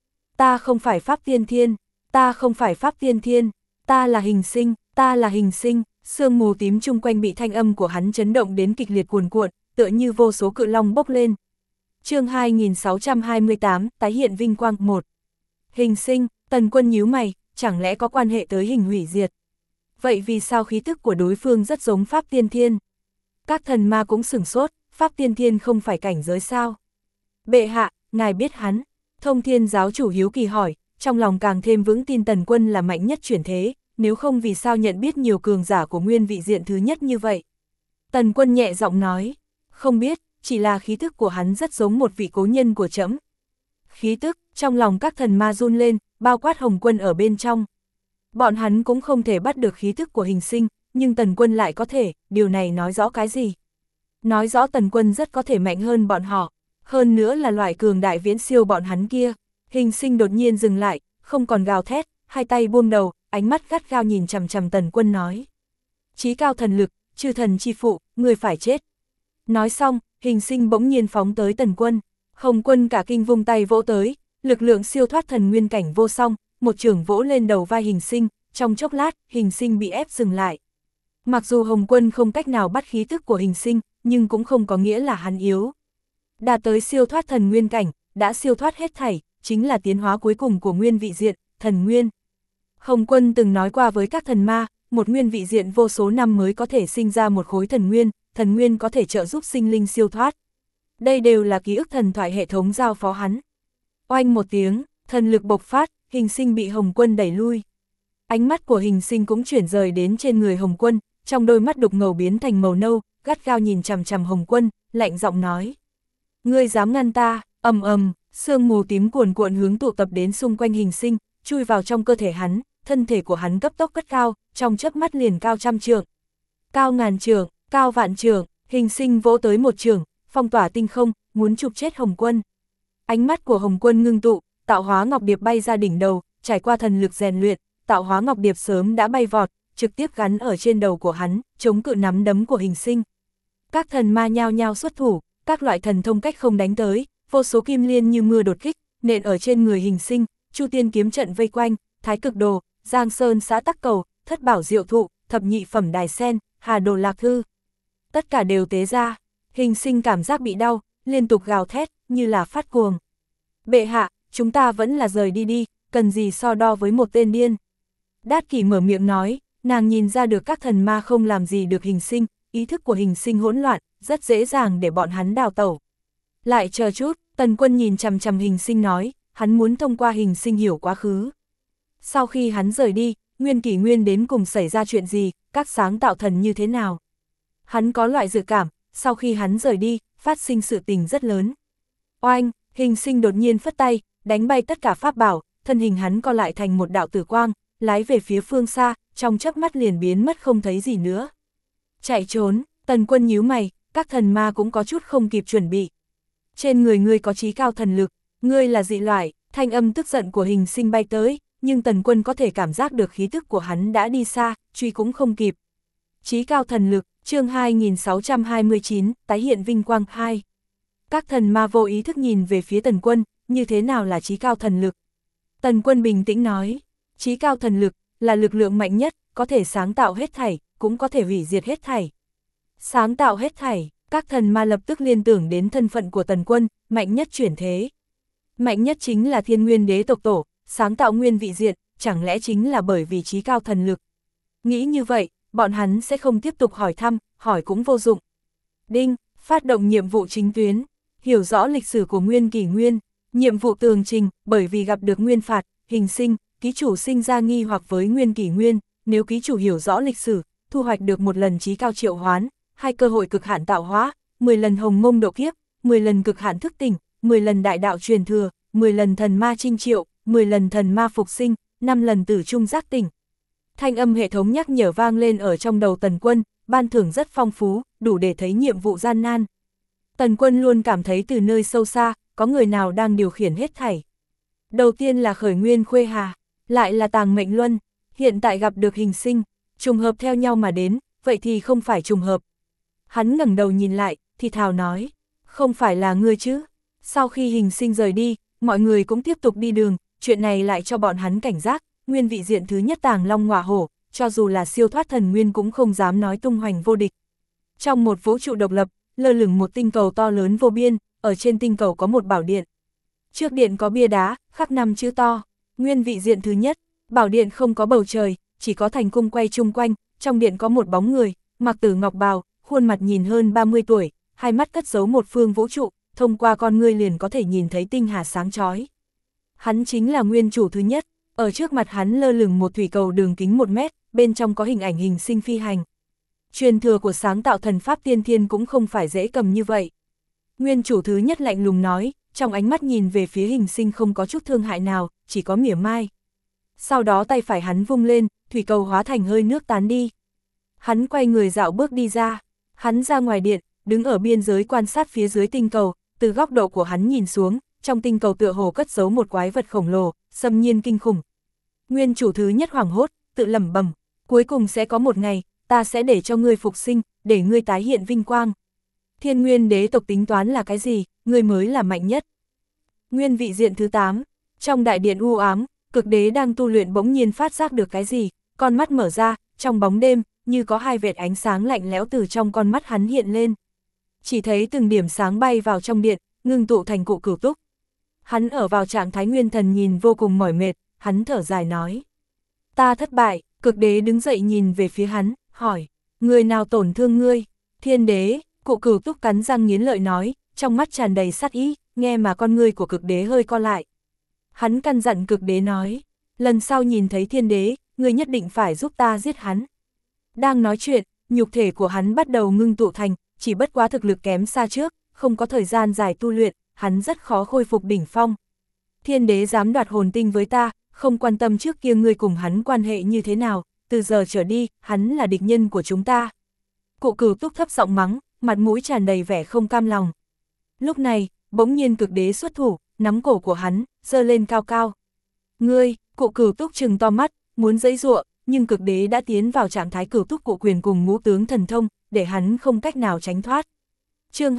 Ta không phải Pháp Tiên Thiên, ta không phải Pháp Tiên Thiên, ta là Hình Sinh, ta là Hình Sinh. Sương mù tím chung quanh bị thanh âm của hắn chấn động đến kịch liệt cuồn cuộn, tựa như vô số cự long bốc lên. Chương 2628, tái hiện vinh quang 1. Hình Sinh, Tần Quân nhíu mày, chẳng lẽ có quan hệ tới hình hủy diệt? Vậy vì sao khí tức của đối phương rất giống Pháp Tiên Thiên? Các thần ma cũng sửng sốt, Pháp Tiên Thiên không phải cảnh giới sao? Bệ hạ, ngài biết hắn. Thông Thiên giáo chủ hiếu kỳ hỏi, trong lòng càng thêm vững tin Tần Quân là mạnh nhất chuyển thế, nếu không vì sao nhận biết nhiều cường giả của nguyên vị diện thứ nhất như vậy. Tần Quân nhẹ giọng nói, không biết, chỉ là khí tức của hắn rất giống một vị cố nhân của trẫm. Khí tức, trong lòng các thần ma run lên, bao quát Hồng Quân ở bên trong. Bọn hắn cũng không thể bắt được khí tức của Hình Sinh, nhưng Tần Quân lại có thể, điều này nói rõ cái gì? Nói rõ Tần Quân rất có thể mạnh hơn bọn họ, hơn nữa là loại cường đại viễn siêu bọn hắn kia. Hình Sinh đột nhiên dừng lại, không còn gào thét, hai tay buông đầu, ánh mắt gắt gao nhìn chằm chằm Tần Quân nói. Chí cao thần lực, chư thần chi phụ, ngươi phải chết. Nói xong, Hình Sinh bỗng nhiên phóng tới Tần Quân. Hồng Quân cả kinh vung tay vỗ tới, lực lượng siêu thoát thần nguyên cảnh vô song, một chưởng vỗ lên đầu vai Hình Sinh, trong chốc lát, Hình Sinh bị ép dừng lại. Mặc dù Hồng Quân không cách nào bắt khí tức của Hình Sinh, nhưng cũng không có nghĩa là hắn yếu. Đạt tới siêu thoát thần nguyên cảnh, đã siêu thoát hết thảy, chính là tiến hóa cuối cùng của nguyên vị diện, thần nguyên. Hồng Quân từng nói qua với các thần ma, một nguyên vị diện vô số năm mới có thể sinh ra một khối thần nguyên có thể trợ giúp sinh linh siêu thoát. Đây đều là ký ức thần thoại hệ thống giao phó hắn. Oanh một tiếng, thần lực bộc phát, Hình Sinh bị Hồng Quân đẩy lui. Ánh mắt của Hình Sinh cũng chuyển rời đến trên người Hồng Quân, trong đôi mắt đục ngầu biến thành màu nâu, gắt gao nhìn chằm chằm Hồng Quân, lạnh giọng nói. Ngươi dám ngăn ta, ầm ầm, sương mù tím cuồn cuộn hướng tụ tập đến xung quanh Hình Sinh, chui vào trong cơ thể hắn, thân thể của hắn cấp tốc cất cao, trong chớp mắt liền cao 100 trượng, cao 1000 trượng, cao vạn trượng, Hình Sinh vỗ tới một trượng, phong tỏa tinh không, muốn chụp chết Hồng Quân. Ánh mắt của Hồng Quân ngưng tụ, tạo hóa ngọc điệp bay ra đỉnh đầu, trải qua thần lực rèn luyện, tạo hóa ngọc điệp sớm đã bay vọt, trực tiếp gắn ở trên đầu của hắn, chống cự nắm đấm của Hình Sinh. Các thần ma nhao nhao xuất thủ, các loại thần thông cách không đánh tới, vô số kim liên như mưa đột kích, nện ở trên người Hình Sinh, Chu Tiên kiếm trận vây quanh, Thái Cực Đồ, Giang Sơn Xã Tắc Cầu, Thất Bảo Diệu Thụ, Thập Nhị Phẩm Đài Sen, Hà Đồ Lạc Thư. Tất cả đều tế ra, Hình Sinh cảm giác bị đau, liên tục gào thét, như là phát cuồng. Bệ hạ, chúng ta vẫn là rời đi đi, cần gì so đo với một tên điên. Đát Kỷ mở miệng nói, nàng nhìn ra được các thần ma không làm gì được Hình Sinh, ý thức của Hình Sinh hỗn loạn, rất dễ dàng để bọn hắn đào tẩu. Lại chờ chút, Tần Quân nhìn chằm chằm Hình Sinh nói, hắn muốn thông qua Hình Sinh hiểu quá khứ. Sau khi hắn rời đi, Nguyên Kỷ Nguyên đến cùng xảy ra chuyện gì, các sáng tạo thần như thế nào. Hắn có loại dự cảm, sau khi hắn rời đi, phát sinh sự tình rất lớn. Oanh, Hình Sinh đột nhiên phất tay, đánh bay tất cả pháp bảo, thân hình hắn co lại thành một đạo tử quang, lái về phía phương xa, trong chớp mắt liền biến mất không thấy gì nữa. Chạy trốn, Tần Quân nhíu mày, các thần ma cũng có chút không kịp chuẩn bị. Trên người ngươi có chí cao thần lực, ngươi là dị loại, thanh âm tức giận của Hình Sinh bay tới, nhưng Tần Quân có thể cảm giác được khí tức của hắn đã đi xa, truy cũng không kịp. Chí cao thần lực, chương 2629, tái hiện vinh quang 2. Các thần ma vô ý thức nhìn về phía Tần Quân, như thế nào là chí cao thần lực? Tần Quân bình tĩnh nói, chí cao thần lực là lực lượng mạnh nhất, có thể sáng tạo hết thảy, cũng có thể hủy diệt hết thảy. Sáng tạo hết thảy, các thần ma lập tức liên tưởng đến thân phận của Tần Quân, mạnh nhất chuyển thế. Mạnh nhất chính là Thiên Nguyên Đế tộc tổ, sáng tạo nguyên vị diện, chẳng lẽ chính là bởi vì chí cao thần lực? Nghĩ như vậy, bọn hắn sẽ không tiếp tục hỏi thăm, hỏi cũng vô dụng. Đinh, phát động nhiệm vụ chính tuyến, hiểu rõ lịch sử của Nguyên Kỷ Nguyên, nhiệm vụ tường trình, bởi vì gặp được nguyên phạt, Hình Sinh, ký chủ sinh ra nghi hoặc với Nguyên Kỷ Nguyên, nếu ký chủ hiểu rõ lịch sử, thu hoạch được 1 lần chí cao triệu hoán, 2 cơ hội cực hạn tạo hóa, 10 lần hồng mông độ kiếp, 10 lần cực hạn thức tỉnh, 10 lần đại đạo truyền thừa, 10 lần thần ma trinh triệu, 10 lần thần ma phục sinh, 5 lần tử trung giác tỉnh. Thanh âm hệ thống nhắc nhở vang lên ở trong đầu Tần Quân, ban thưởng rất phong phú, đủ để thấy nhiệm vụ gian nan. Tần Quân luôn cảm thấy từ nơi sâu xa, có người nào đang điều khiển hết thảy. Đầu tiên là Khởi Nguyên Khuê Hà, lại là Tàng Mệnh Luân, hiện tại gặp được Hình Sinh, trùng hợp theo nhau mà đến, vậy thì không phải trùng hợp. Hắn ngẩng đầu nhìn lại, thì thào nói, không phải là ngươi chứ. Sau khi Hình Sinh rời đi, mọi người cũng tiếp tục đi đường, chuyện này lại cho bọn hắn cảnh giác, nguyên vị diện thứ nhất Tàng Long Ngọa Hổ, cho dù là siêu thoát thần nguyên cũng không dám nói tung hoành vô địch. Trong một vũ trụ độc lập, lơ lửng một tinh cầu to lớn vô biên, ở trên tinh cầu có một bảo điện. Trước điện có bia đá, khắc 5 chữ to, nguyên vị diện thứ nhất, bảo điện không có bầu trời, chỉ có thành cung quay chung quanh, trong điện có một bóng người, mặc tử ngọc bào, khuôn mặt nhìn hơn 30 tuổi, hai mắt cất giấu một phương vũ trụ, thông qua con ngươi liền có thể nhìn thấy tinh hà sáng chói. Hắn chính là nguyên chủ thứ nhất, ở trước mặt hắn lơ lửng một thủy cầu đường kính 1 mét, bên trong có hình ảnh Hình Sinh phi hành. Truyền thừa của sáng tạo thần pháp tiên thiên cũng không phải dễ cầm như vậy. Nguyên chủ thứ nhất lạnh lùng nói, trong ánh mắt nhìn về phía Hình Sinh không có chút thương hại nào, chỉ có mỉa mai. Sau đó tay phải hắn vung lên, thủy cầu hóa thành hơi nước tán đi. Hắn quay người dạo bước đi ra, hắn ra ngoài điện, đứng ở biên giới quan sát phía dưới tinh cầu, từ góc độ của hắn nhìn xuống, trong tinh cầu tựa hồ cất giấu một quái vật khổng lồ, xâm nhiên kinh khủng. Nguyên chủ thứ nhất hoảng hốt, tự lẩm bẩm, cuối cùng sẽ có một ngày, ta sẽ để cho ngươi phục sinh, để ngươi tái hiện vinh quang. Thiên Nguyên Đế tộc tính toán là cái gì, ngươi mới là mạnh nhất. Nguyên vị diện thứ 8, trong đại điện u ám, Cực Đế đang tu luyện bỗng nhiên phát giác được cái gì, con mắt mở ra, trong bóng đêm, như có 2 vệt ánh sáng lạnh lẽo từ trong con mắt hắn hiện lên. Chỉ thấy từng điểm sáng bay vào trong điện, ngưng tụ thành cụ Cửu Túc. Hắn ở vào trạng thái nguyên thần nhìn vô cùng mỏi mệt, hắn thở dài nói. Ta thất bại, Cực đế đứng dậy nhìn về phía hắn, hỏi, người nào tổn thương ngươi? Thiên đế, cụ Cửu Túc cắn răng nghiến lợi nói, trong mắt tràn đầy sát ý, nghe mà con ngươi của cực đế hơi co lại. Hắn căn dặn cực đế nói, lần sau nhìn thấy thiên đế, ngươi nhất định phải giúp ta giết hắn. Đang nói chuyện, nhục thể của hắn bắt đầu ngưng tụ thành, chỉ bất quá thực lực kém xa trước, không có thời gian dài tu luyện, hắn rất khó khôi phục đỉnh phong. Thiên đế dám đoạt hồn tinh với ta, không quan tâm trước kia ngươi cùng hắn quan hệ như thế nào, từ giờ trở đi, hắn là địch nhân của chúng ta. Cụ Cửu Túc thấp giọng mắng, mặt mũi tràn đầy vẻ không cam lòng. Lúc này, bỗng nhiên cực đế xuất thủ, nắm cổ của hắn, giơ lên cao cao. Ngươi, cụ Cửu Túc trừng to mắt, muốn giãy giụa, nhưng cực đế đã tiến vào trạng thái Cửu Túc cụ quyền cùng ngũ tướng thần thông, để hắn không cách nào tránh thoát. Chương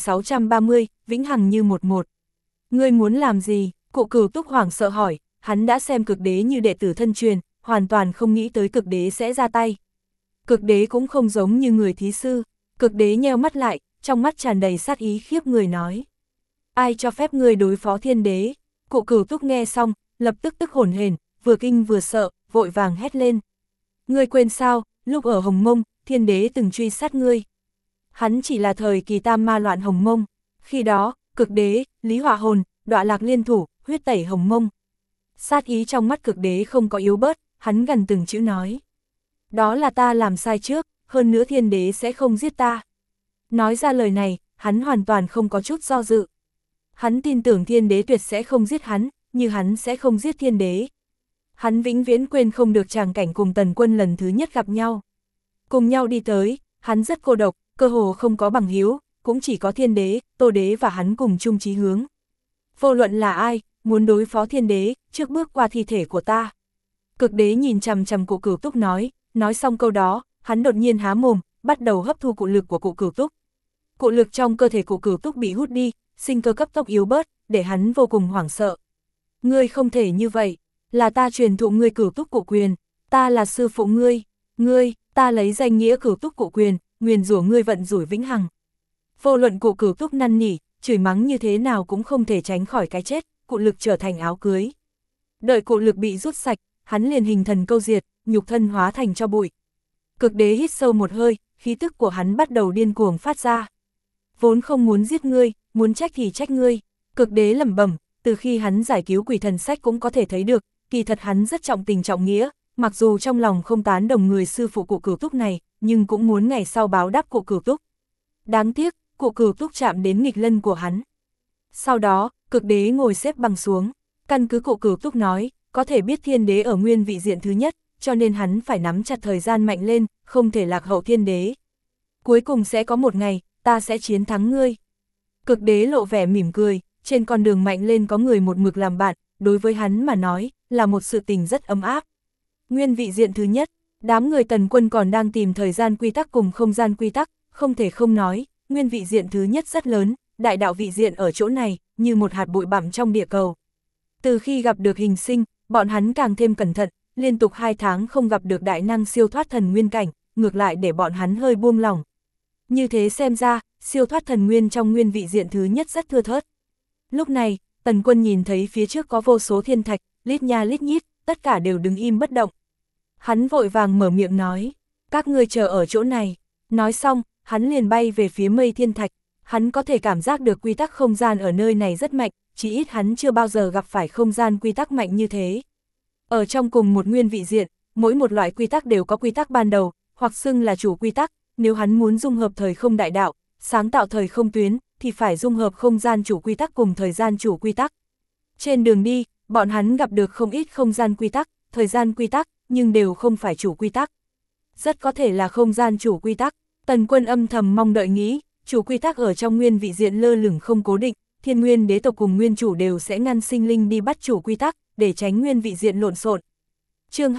2630, vĩnh hằng như một. Ngươi muốn làm gì? Cụ Cửu Túc hoảng sợ hỏi, hắn đã xem cực đế như đệ tử thân truyền, hoàn toàn không nghĩ tới cực đế sẽ ra tay. Cực đế cũng không giống như người thí sư, cực đế nheo mắt lại, trong mắt tràn đầy sát ý khiếp người nói. Ai cho phép ngươi đối phó thiên đế? Cụ Cửu Túc nghe xong, lập tức tức hổn hển, vừa kinh vừa sợ, vội vàng hét lên. Ngươi quên sao, lúc ở Hồng Mông, thiên đế từng truy sát ngươi. Hắn chỉ là thời kỳ tam ma loạn Hồng Mông, khi đó, cực đế, Lý Hỏa Hồn, Đọa Lạc liên thủ, huyết tẩy Hồng Mông. Sát ý trong mắt cực đế không có yếu bớt, hắn gần từng chữ nói. Đó là ta làm sai trước, hơn nữa thiên đế sẽ không giết ta. Nói ra lời này, hắn hoàn toàn không có chút do dự. Hắn tin tưởng thiên đế tuyệt sẽ không giết hắn, như hắn sẽ không giết thiên đế. Hắn vĩnh viễn quên không được tràng cảnh cùng Tần Quân lần thứ nhất gặp nhau. Cùng nhau đi tới, hắn rất cô độc, cơ hồ không có bằng hữu, cũng chỉ có thiên đế, Tô đế và hắn cùng chung chí hướng. Vô luận là ai, muốn đối phó thiên đế, trước bước qua thi thể của ta. Cực đế nhìn chằm chằm cụ Cửu Túc nói xong câu đó, hắn đột nhiên há mồm, bắt đầu hấp thu cụ lực của cụ Cửu Túc. Cụ lực trong cơ thể cụ Cửu Túc bị hút đi, sinh cơ cấp tốc yếu bớt, để hắn vô cùng hoảng sợ. Ngươi không thể như vậy, là ta truyền thụ ngươi Cửu Túc cụ quyền, ta là sư phụ ngươi, ta lấy danh nghĩa Cửu Túc cụ quyền, nguyền rủa ngươi vận rủi vĩnh hằng. Vô luận cụ Cửu Túc năn nỉ, chửi mắng như thế nào cũng không thể tránh khỏi cái chết, cụ lực trở thành áo cưới. Đợi cụ lực bị rút sạch, hắn liền hình thần câu diệt, nhục thân hóa thành cho bụi. Cực đế hít sâu một hơi, khí tức của hắn bắt đầu điên cuồng phát ra. Vốn không muốn giết ngươi, muốn trách thì trách ngươi. Cực đế lẩm bẩm, từ khi hắn giải cứu quỷ thần sách cũng có thể thấy được, kỳ thật hắn rất trọng tình trọng nghĩa, mặc dù trong lòng không tán đồng người sư phụ cụ Cửu Túc này, nhưng cũng muốn ngày sau báo đáp cụ Cửu Túc. Đáng tiếc, cụ Cửu Túc chạm đến nghịch lân của hắn. Sau đó, cực đế ngồi xếp bằng xuống, căn cứ cụ Cửu Túc nói, có thể biết thiên đế ở nguyên vị diện thứ nhất, cho nên hắn phải nắm chặt thời gian mạnh lên, không thể lạc hậu thiên đế. Cuối cùng sẽ có một ngày, ta sẽ chiến thắng ngươi. Cực đế lộ vẻ mỉm cười, trên con đường mạnh lên có người một mực làm bạn, đối với hắn mà nói, là một sự tình rất ấm áp. Nguyên vị diện thứ nhất, đám người Tần Quân còn đang tìm thời gian quy tắc cùng không gian quy tắc, không thể không nói, nguyên vị diện thứ nhất rất lớn, đại đạo vị diện ở chỗ này, như một hạt bụi bặm trong địa cầu. Từ khi gặp được hình sinh, bọn hắn càng thêm cẩn thận, liên tục 2 tháng không gặp được đại năng siêu thoát thần nguyên cảnh, ngược lại để bọn hắn hơi buông lỏng. Như thế xem ra, siêu thoát thần nguyên trong nguyên vị diện thứ nhất rất thưa thớt. Lúc này, Tần Quân nhìn thấy phía trước có vô số thiên thạch, lít nha lít nhít, tất cả đều đứng im bất động. Hắn vội vàng mở miệng nói, các ngươi chờ ở chỗ này. Nói xong, hắn liền bay về phía mây thiên thạch. Hắn có thể cảm giác được quy tắc không gian ở nơi này rất mạnh, chỉ ít hắn chưa bao giờ gặp phải không gian quy tắc mạnh như thế. Ở trong cùng một nguyên vị diện, mỗi một loại quy tắc đều có quy tắc ban đầu, hoặc xưng là chủ quy tắc, nếu hắn muốn dung hợp thời không đại đạo, sáng tạo thời không tuyến, thì phải dung hợp không gian chủ quy tắc cùng thời gian chủ quy tắc. Trên đường đi, bọn hắn gặp được không ít không gian quy tắc, thời gian quy tắc, nhưng đều không phải chủ quy tắc. Rất có thể là không gian chủ quy tắc. Tần Quân âm thầm mong đợi nghĩ, chủ quy tắc ở trong nguyên vị diện lơ lửng không cố định, thiên nguyên đế tộc cùng nguyên chủ đều sẽ ngăn sinh linh đi bắt chủ quy tắc, để tránh nguyên vị diện lộn xộn. Chương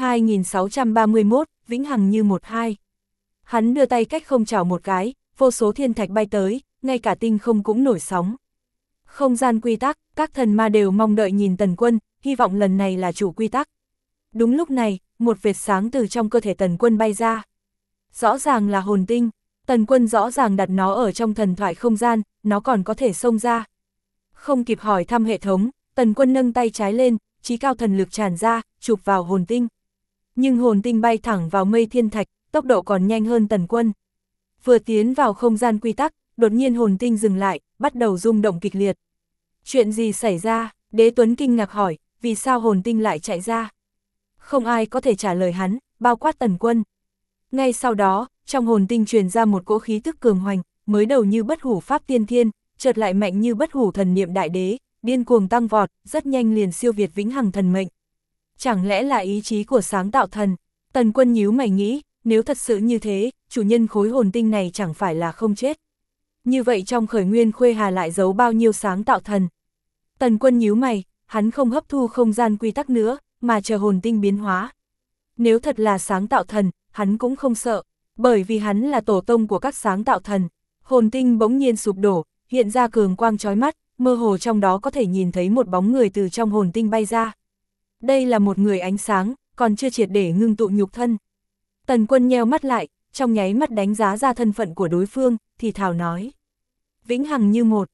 2631, vĩnh hằng như một hai. Hắn đưa tay cách không chảo một cái, vô số thiên thạch bay tới, ngay cả tinh không cũng nổi sóng. Không gian quy tắc, các thần ma đều mong đợi nhìn Tần Quân, hy vọng lần này là chủ quy tắc. Đúng lúc này, một vệt sáng từ trong cơ thể Tần Quân bay ra. Rõ ràng là hồn tinh, Tần Quân rõ ràng đặt nó ở trong thần thoại không gian, nó còn có thể xông ra. Không kịp hỏi thăm hệ thống, Tần Quân nâng tay trái lên, chí cao thần lực tràn ra, chụp vào hồn tinh. Nhưng hồn tinh bay thẳng vào mây thiên thạch, tốc độ còn nhanh hơn Tần Quân. Vừa tiến vào không gian quy tắc, đột nhiên hồn tinh dừng lại, bắt đầu rung động kịch liệt. Chuyện gì xảy ra? Đế Tuấn kinh ngạc hỏi, vì sao hồn tinh lại chạy ra? Không ai có thể trả lời hắn, bao quát Tần Quân. Ngay sau đó, trong hồn tinh truyền ra một cỗ khí tức cường hoành, mới đầu như bất hủ pháp tiên thiên, chợt lại mạnh như bất hủ thần niệm đại đế, điên cuồng tăng vọt, rất nhanh liền siêu việt vĩnh hằng thần mệnh. Chẳng lẽ là ý chí của sáng tạo thần? Tần Quân nhíu mày nghĩ, nếu thật sự như thế, chủ nhân khối hồn tinh này chẳng phải là không chết. Như vậy trong khởi nguyên Khuê Hà lại giấu bao nhiêu sáng tạo thần? Tần Quân nhíu mày, hắn không hấp thu không gian quy tắc nữa, mà chờ hồn tinh biến hóa. Nếu thật là sáng tạo thần, hắn cũng không sợ, bởi vì hắn là tổ tông của các sáng tạo thần. Hồn tinh bỗng nhiên sụp đổ, hiện ra cường quang chói mắt, mơ hồ trong đó có thể nhìn thấy một bóng người từ trong hồn tinh bay ra. Đây là một người ánh sáng, còn chưa triệt để ngưng tụ nhục thân. Tần Quân nheo mắt lại, trong nháy mắt đánh giá ra thân phận của đối phương, thì thào nói. Vĩnh hằng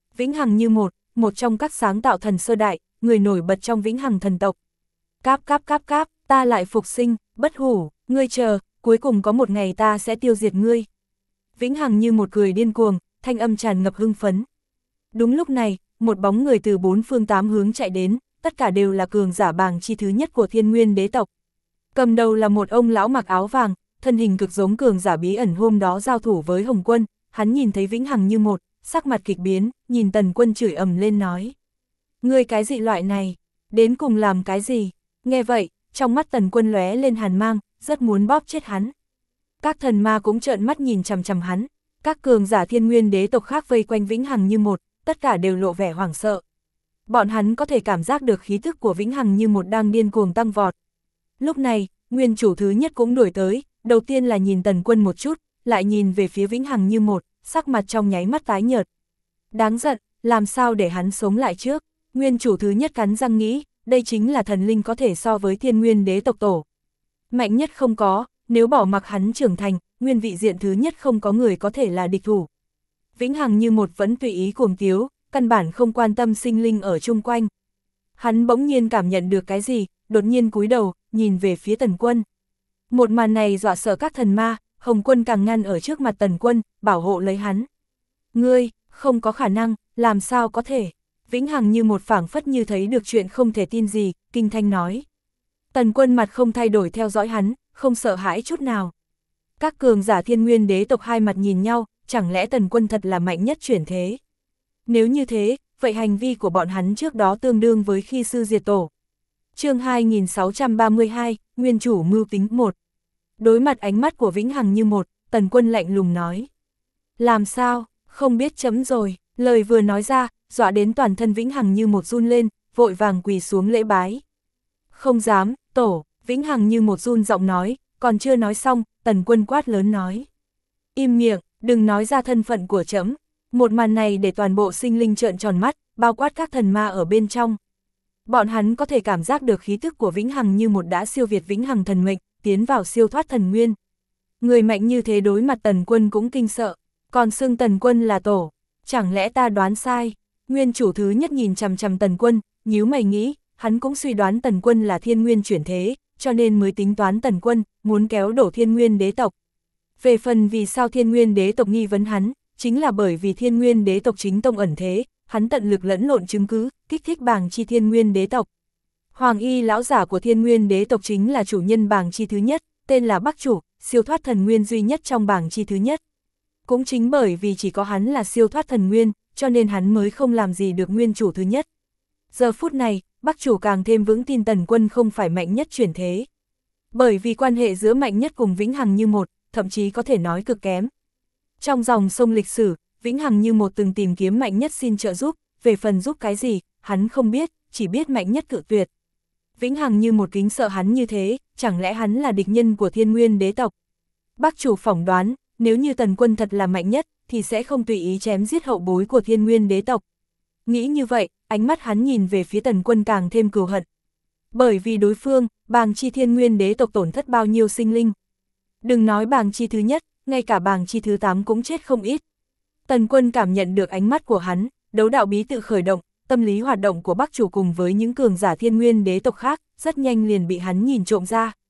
như một, một trong các sáng tạo thần sơ đại, người nổi bật trong vĩnh hằng thần tộc. Cáp cáp cáp cáp, ta lại phục sinh, bất hủ, ngươi chờ, cuối cùng có một ngày ta sẽ tiêu diệt ngươi. Vĩnh hằng như một cười điên cuồng, thanh âm tràn ngập hưng phấn. Đúng lúc này, một bóng người từ bốn phương tám hướng chạy đến, tất cả đều là cường giả bàng chi thứ nhất của Thiên Nguyên đế tộc. Cầm đầu là một ông lão mặc áo vàng, thân hình cực giống cường giả bí ẩn hôm đó giao thủ với Hồng Quân, hắn nhìn thấy Vĩnh hằng như một, sắc mặt kịch biến, nhìn Tần Quân chửi ầm lên nói. Ngươi cái dị loại này, đến cùng làm cái gì? Nghe vậy, trong mắt Tần Quân lóe lên hàn mang, rất muốn bóp chết hắn. Các thần ma cũng trợn mắt nhìn chằm chằm hắn, các cường giả Thiên Nguyên đế tộc khác vây quanh Vĩnh hằng như một, tất cả đều lộ vẻ hoảng sợ. Bọn hắn có thể cảm giác được khí thức của Vĩnh hằng như một đang điên cuồng tăng vọt. Lúc này, nguyên chủ thứ nhất cũng đuổi tới, đầu tiên là nhìn Tần Quân một chút, lại nhìn về phía Vĩnh hằng như một, sắc mặt trong nháy mắt tái nhợt. Đáng giận, làm sao để hắn sống lại trước? Nguyên chủ thứ nhất cắn răng nghĩ, đây chính là thần linh có thể so với Thiên Nguyên đế tộc tổ. Mạnh nhất không có, nếu bỏ mặc hắn trưởng thành, nguyên vị diện thứ nhất không có người có thể là địch thủ. Vĩnh hằng như một vẫn tùy ý cuồng tiếu, căn bản không quan tâm sinh linh ở chung quanh. Hắn bỗng nhiên cảm nhận được cái gì, đột nhiên cúi đầu, nhìn về phía Tần Quân. Một màn này dọa sợ các thần ma, Hồng Quân càng ngăn ở trước mặt Tần Quân, bảo hộ lấy hắn. Ngươi, không có khả năng, làm sao có thể? Vĩnh hằng như một phảng phất như thấy được chuyện không thể tin gì, kinh thanh nói. Tần Quân mặt không thay đổi theo dõi hắn, không sợ hãi chút nào. Các cường giả Thiên Nguyên đế tộc hai mặt nhìn nhau, chẳng lẽ Tần Quân thật là mạnh nhất chuyển thế? Nếu như thế, vậy hành vi của bọn hắn trước đó tương đương với khi sư diệt tổ. Chương 2632, Nguyên chủ mưu tính 1. Đối mặt ánh mắt của Vĩnh hằng như một, Tần Quân lạnh lùng nói. Làm sao, không biết chấm rồi, lời vừa nói ra, dọa đến toàn thân Vĩnh hằng như một run lên, vội vàng quỳ xuống lễ bái. Không dám, tổ, Vĩnh hằng như một run giọng nói, còn chưa nói xong, Tần Quân quát lớn nói. Im miệng, đừng nói ra thân phận của trẫm. Một màn này để toàn bộ sinh linh trợn tròn mắt, bao quát các thần ma ở bên trong. Bọn hắn có thể cảm giác được khí thức của Vĩnh hằng như một đã siêu việt Vĩnh hằng thần mệnh, tiến vào siêu thoát thần nguyên. Người mạnh như thế đối mặt Tần Quân cũng kinh sợ, còn xưng Tần Quân là tổ, chẳng lẽ ta đoán sai? Nguyên chủ thứ nhất nhìn chằm chằm Tần Quân, nhíu mày nghĩ, hắn cũng suy đoán Tần Quân là thiên nguyên chuyển thế, cho nên mới tính toán Tần Quân, muốn kéo đổ Thiên Nguyên đế tộc. Về phần vì sao Thiên Nguyên đế tộc nghi vấn hắn, chính là bởi vì Thiên Nguyên đế tộc chính tông ẩn thế, hắn tận lực lẫn lộn chứng cứ, kích thích bàng chi Thiên Nguyên đế tộc. Hoàng y lão giả của Thiên Nguyên đế tộc chính là chủ nhân bàng chi thứ nhất, tên là Bắc Chủ, siêu thoát thần nguyên duy nhất trong bàng chi thứ nhất. Cũng chính bởi vì chỉ có hắn là siêu thoát thần nguyên, cho nên hắn mới không làm gì được nguyên chủ thứ nhất. Giờ phút này, Bắc Chủ càng thêm vững tin Tần Quân không phải mạnh nhất chuyển thế. Bởi vì quan hệ giữa mạnh nhất cùng Vĩnh hằng như một, thậm chí có thể nói cực kém. Trong dòng sông lịch sử, Vĩnh hằng như một từng tìm kiếm mạnh nhất xin trợ giúp, về phần giúp cái gì, hắn không biết, chỉ biết mạnh nhất cự tuyệt. Vĩnh hằng như một kính sợ hắn như thế, chẳng lẽ hắn là địch nhân của Thiên Nguyên đế tộc? Bắc Chủ phỏng đoán, nếu như Tần Quân thật là mạnh nhất, thì sẽ không tùy ý chém giết hậu bối của Thiên Nguyên đế tộc. Nghĩ như vậy, ánh mắt hắn nhìn về phía Tần Quân càng thêm cừu hận. Bởi vì đối phương, bàng chi Thiên Nguyên đế tộc tổn thất bao nhiêu sinh linh. Đừng nói bàng chi thứ nhất, ngay cả bàng chi thứ 8 cũng chết không ít. Tần Quân cảm nhận được ánh mắt của hắn, đấu đạo bí tự khởi động, tâm lý hoạt động của Bắc Chủ cùng với những cường giả Thiên Nguyên đế tộc khác, rất nhanh liền bị hắn nhìn trộm ra.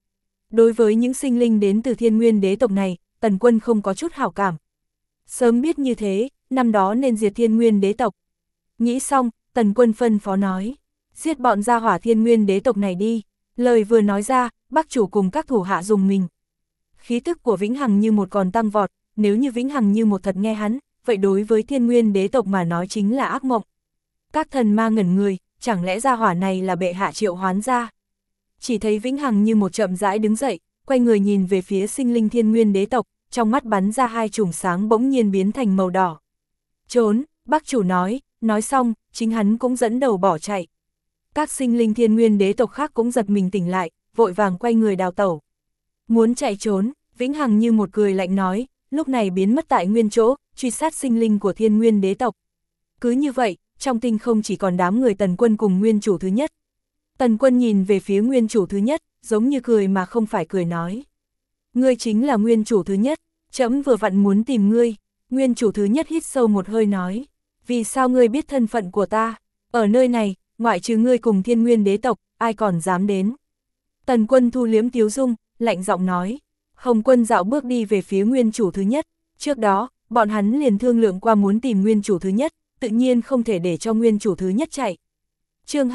Đối với những sinh linh đến từ Thiên Nguyên đế tộc này, Tần Quân không có chút hảo cảm. Sớm biết như thế, năm đó nên diệt Thiên Nguyên đế tộc. Nghĩ xong, Tần Quân phân phó nói, giết bọn gia hỏa Thiên Nguyên đế tộc này đi. Lời vừa nói ra, Bắc chủ cùng các thủ hạ dùng mình. Khí tức của Vĩnh Hằng như một còn tăng vọt, nếu như Vĩnh Hằng như một thật nghe hắn, vậy đối với Thiên Nguyên đế tộc mà nói chính là ác mộng. Các thần ma ngẩn người, chẳng lẽ gia hỏa này là bệ hạ triệu hoán ra? Chỉ thấy Vĩnh Hằng như một chậm rãi đứng dậy, quay người nhìn về phía sinh linh Thiên Nguyên đế tộc, trong mắt bắn ra hai chùm sáng bỗng nhiên biến thành màu đỏ. Trốn, Bắc chủ nói xong, chính hắn cũng dẫn đầu bỏ chạy. Các sinh linh Thiên Nguyên đế tộc khác cũng giật mình tỉnh lại, vội vàng quay người đào tẩu. Muốn chạy trốn, Vĩnh Hằng như một cười lạnh nói, lúc này biến mất tại nguyên chỗ, truy sát sinh linh của Thiên Nguyên đế tộc. Cứ như vậy, trong tinh không chỉ còn đám người Tần Quân cùng nguyên chủ thứ nhất. Tần Quân nhìn về phía nguyên chủ thứ nhất, giống như cười mà không phải cười nói. Ngươi chính là nguyên chủ thứ nhất, trẫm vừa vặn muốn tìm ngươi. Nguyên chủ thứ nhất hít sâu một hơi nói, vì sao ngươi biết thân phận của ta? Ở nơi này, ngoại trừ ngươi cùng Thiên Nguyên đế tộc, ai còn dám đến? Tần Quân thu liếm tiếu dung, lạnh giọng nói. Hồng Quân dạo bước đi về phía nguyên chủ thứ nhất. Trước đó, bọn hắn liền thương lượng qua muốn tìm nguyên chủ thứ nhất, tự nhiên không thể để cho nguyên chủ thứ nhất chạy. Chương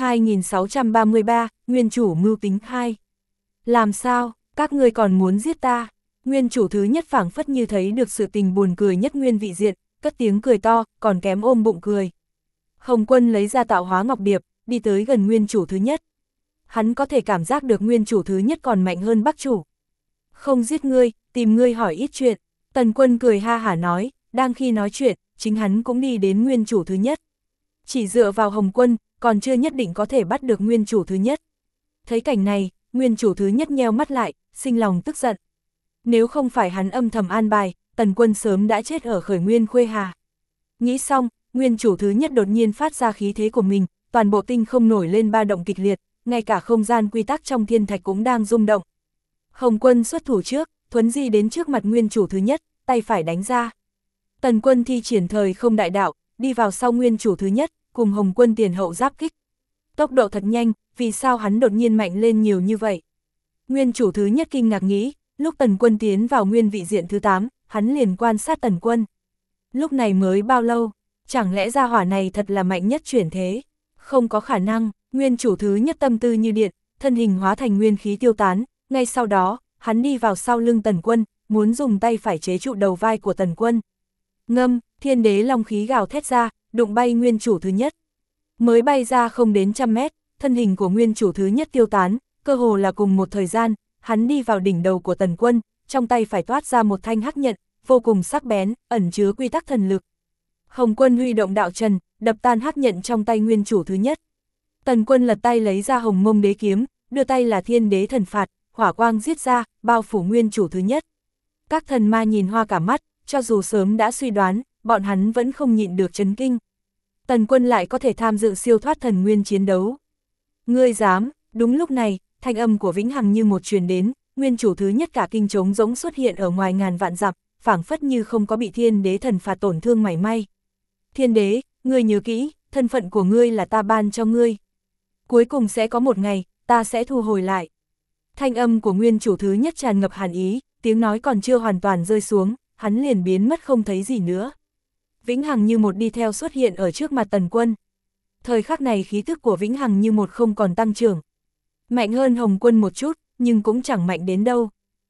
2633, nguyên chủ mưu tính 2. Làm sao, các ngươi còn muốn giết ta? Nguyên chủ thứ nhất phảng phất như thấy được sự tình buồn cười nhất nguyên vị diện, cất tiếng cười to, còn kém ôm bụng cười. Hồng Quân lấy ra tạo hóa ngọc điệp, đi tới gần nguyên chủ thứ nhất. Hắn có thể cảm giác được nguyên chủ thứ nhất còn mạnh hơn Bắc chủ. Không giết ngươi, tìm ngươi hỏi ít chuyện. Tần Quân cười ha hả nói, đang khi nói chuyện, chính hắn cũng đi đến nguyên chủ thứ nhất. Chỉ dựa vào Hồng Quân, còn chưa nhất định có thể bắt được nguyên chủ thứ nhất. Thấy cảnh này, nguyên chủ thứ nhất nheo mắt lại, sinh lòng tức giận. Nếu không phải hắn âm thầm an bài, Tần Quân sớm đã chết ở khởi nguyên Khuê Hà. Nghĩ xong, nguyên chủ thứ nhất đột nhiên phát ra khí thế của mình, toàn bộ tinh không nổi lên ba động kịch liệt, ngay cả không gian quy tắc trong thiên thạch cũng đang rung động. Hồng Quân xuất thủ trước, thuấn di đến trước mặt nguyên chủ thứ nhất, tay phải đánh ra. Tần Quân thi triển thời không đại đạo, đi vào sau nguyên chủ thứ nhất, cùng Hồng Quân tiền hậu giáp kích. Tốc độ thật nhanh, vì sao hắn đột nhiên mạnh lên nhiều như vậy? Nguyên chủ thứ nhất kinh ngạc nghĩ, lúc Tần Quân tiến vào nguyên vị diện thứ 8, hắn liền quan sát Tần Quân. Lúc này mới bao lâu? Chẳng lẽ gia hỏa này thật là mạnh nhất chuyển thế? Không có khả năng, nguyên chủ thứ nhất tâm tư như điện, thân hình hóa thành nguyên khí tiêu tán, ngay sau đó, hắn đi vào sau lưng Tần Quân, muốn dùng tay phải chế trụ đầu vai của Tần Quân. Ngâm, thiên đế long khí gào thét ra, đụng bay nguyên chủ thứ nhất. Mới bay ra không đến 100 mét, thân hình của nguyên chủ thứ nhất tiêu tán, cơ hồ là cùng một thời gian, hắn đi vào đỉnh đầu của Tần Quân, trong tay phải toát ra một thanh hắc nhận, vô cùng sắc bén, ẩn chứa quy tắc thần lực. Hồng Quân huy động đạo trần, đập tan hắc nhận trong tay nguyên chủ thứ nhất. Tần Quân lật tay lấy ra Hồng Mông đế kiếm, đưa tay là thiên đế thần phạt, hỏa quang giết ra, bao phủ nguyên chủ thứ nhất. Các thần ma nhìn hoa cả mắt, cho dù sớm đã suy đoán, bọn hắn vẫn không nhịn được chấn kinh. Tần Quân lại có thể tham dự siêu thoát thần nguyên chiến đấu. Ngươi dám? Đúng lúc này, thanh âm của Vĩnh Hằng như một truyền đến, nguyên chủ thứ nhất cả kinh trống rỗng xuất hiện ở ngoài ngàn vạn dặm, phảng phất như không có bị thiên đế thần phạt tổn thương mảy may. Thiên đế, ngươi nhớ kỹ, thân phận của ngươi là ta ban cho ngươi. Cuối cùng sẽ có một ngày, ta sẽ thu hồi lại. Thanh âm của nguyên chủ thứ nhất tràn ngập hàn ý, tiếng nói còn chưa hoàn toàn rơi xuống, hắn liền biến mất không thấy gì nữa. Vĩnh Hằng như một đi theo xuất hiện ở trước mặt Tần Quân. Thời khắc này khí thức của Vĩnh Hằng như một không còn tăng trưởng. Mạnh hơn Hồng Quân một chút, nhưng cũng chẳng mạnh đến đâu.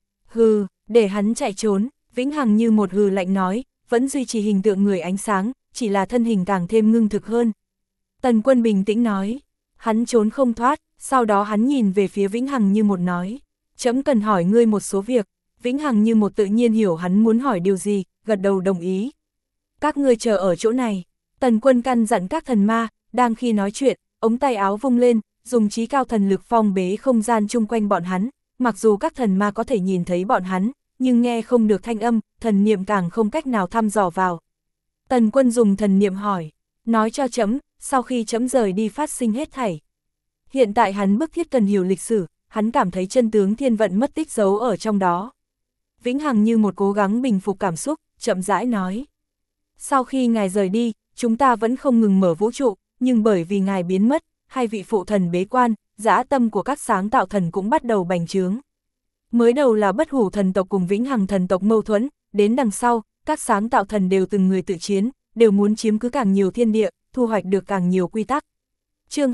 Hừ, để hắn chạy trốn, Vĩnh Hằng như một hừ lạnh nói, vẫn duy trì hình tượng người ánh sáng, chỉ là thân hình càng thêm ngưng thực hơn. Tần Quân bình tĩnh nói, hắn trốn không thoát, sau đó hắn nhìn về phía Vĩnh Hằng như một nói, trẫm cần hỏi ngươi một số việc. Vĩnh Hằng như một tự nhiên hiểu hắn muốn hỏi điều gì, gật đầu đồng ý. Các ngươi chờ ở chỗ này. Tần Quân căn dặn các thần ma, đang khi nói chuyện, ống tay áo vung lên, dùng trí cao thần lực phong bế không gian chung quanh bọn hắn. Mặc dù các thần ma có thể nhìn thấy bọn hắn, nhưng nghe không được thanh âm, thần niệm càng không cách nào thăm dò vào. Tần Quân dùng thần niệm hỏi, nói cho trẫm, sau khi trẫm rời đi phát sinh hết thảy. Hiện tại hắn bức thiết cần hiểu lịch sử, hắn cảm thấy chân tướng thiên vận mất tích giấu ở trong đó. Vĩnh Hằng như một cố gắng bình phục cảm xúc, chậm rãi nói. Sau khi ngài rời đi, chúng ta vẫn không ngừng mở vũ trụ, nhưng bởi vì ngài biến mất, hai vị phụ thần bế quan, dã tâm của các sáng tạo thần cũng bắt đầu bành trướng. Mới đầu là Bất Hủ thần tộc cùng Vĩnh Hằng thần tộc mâu thuẫn, đến đằng sau, các sáng tạo thần đều từng người tự chiến, đều muốn chiếm cứ càng nhiều thiên địa, thu hoạch được càng nhiều quy tắc. Chương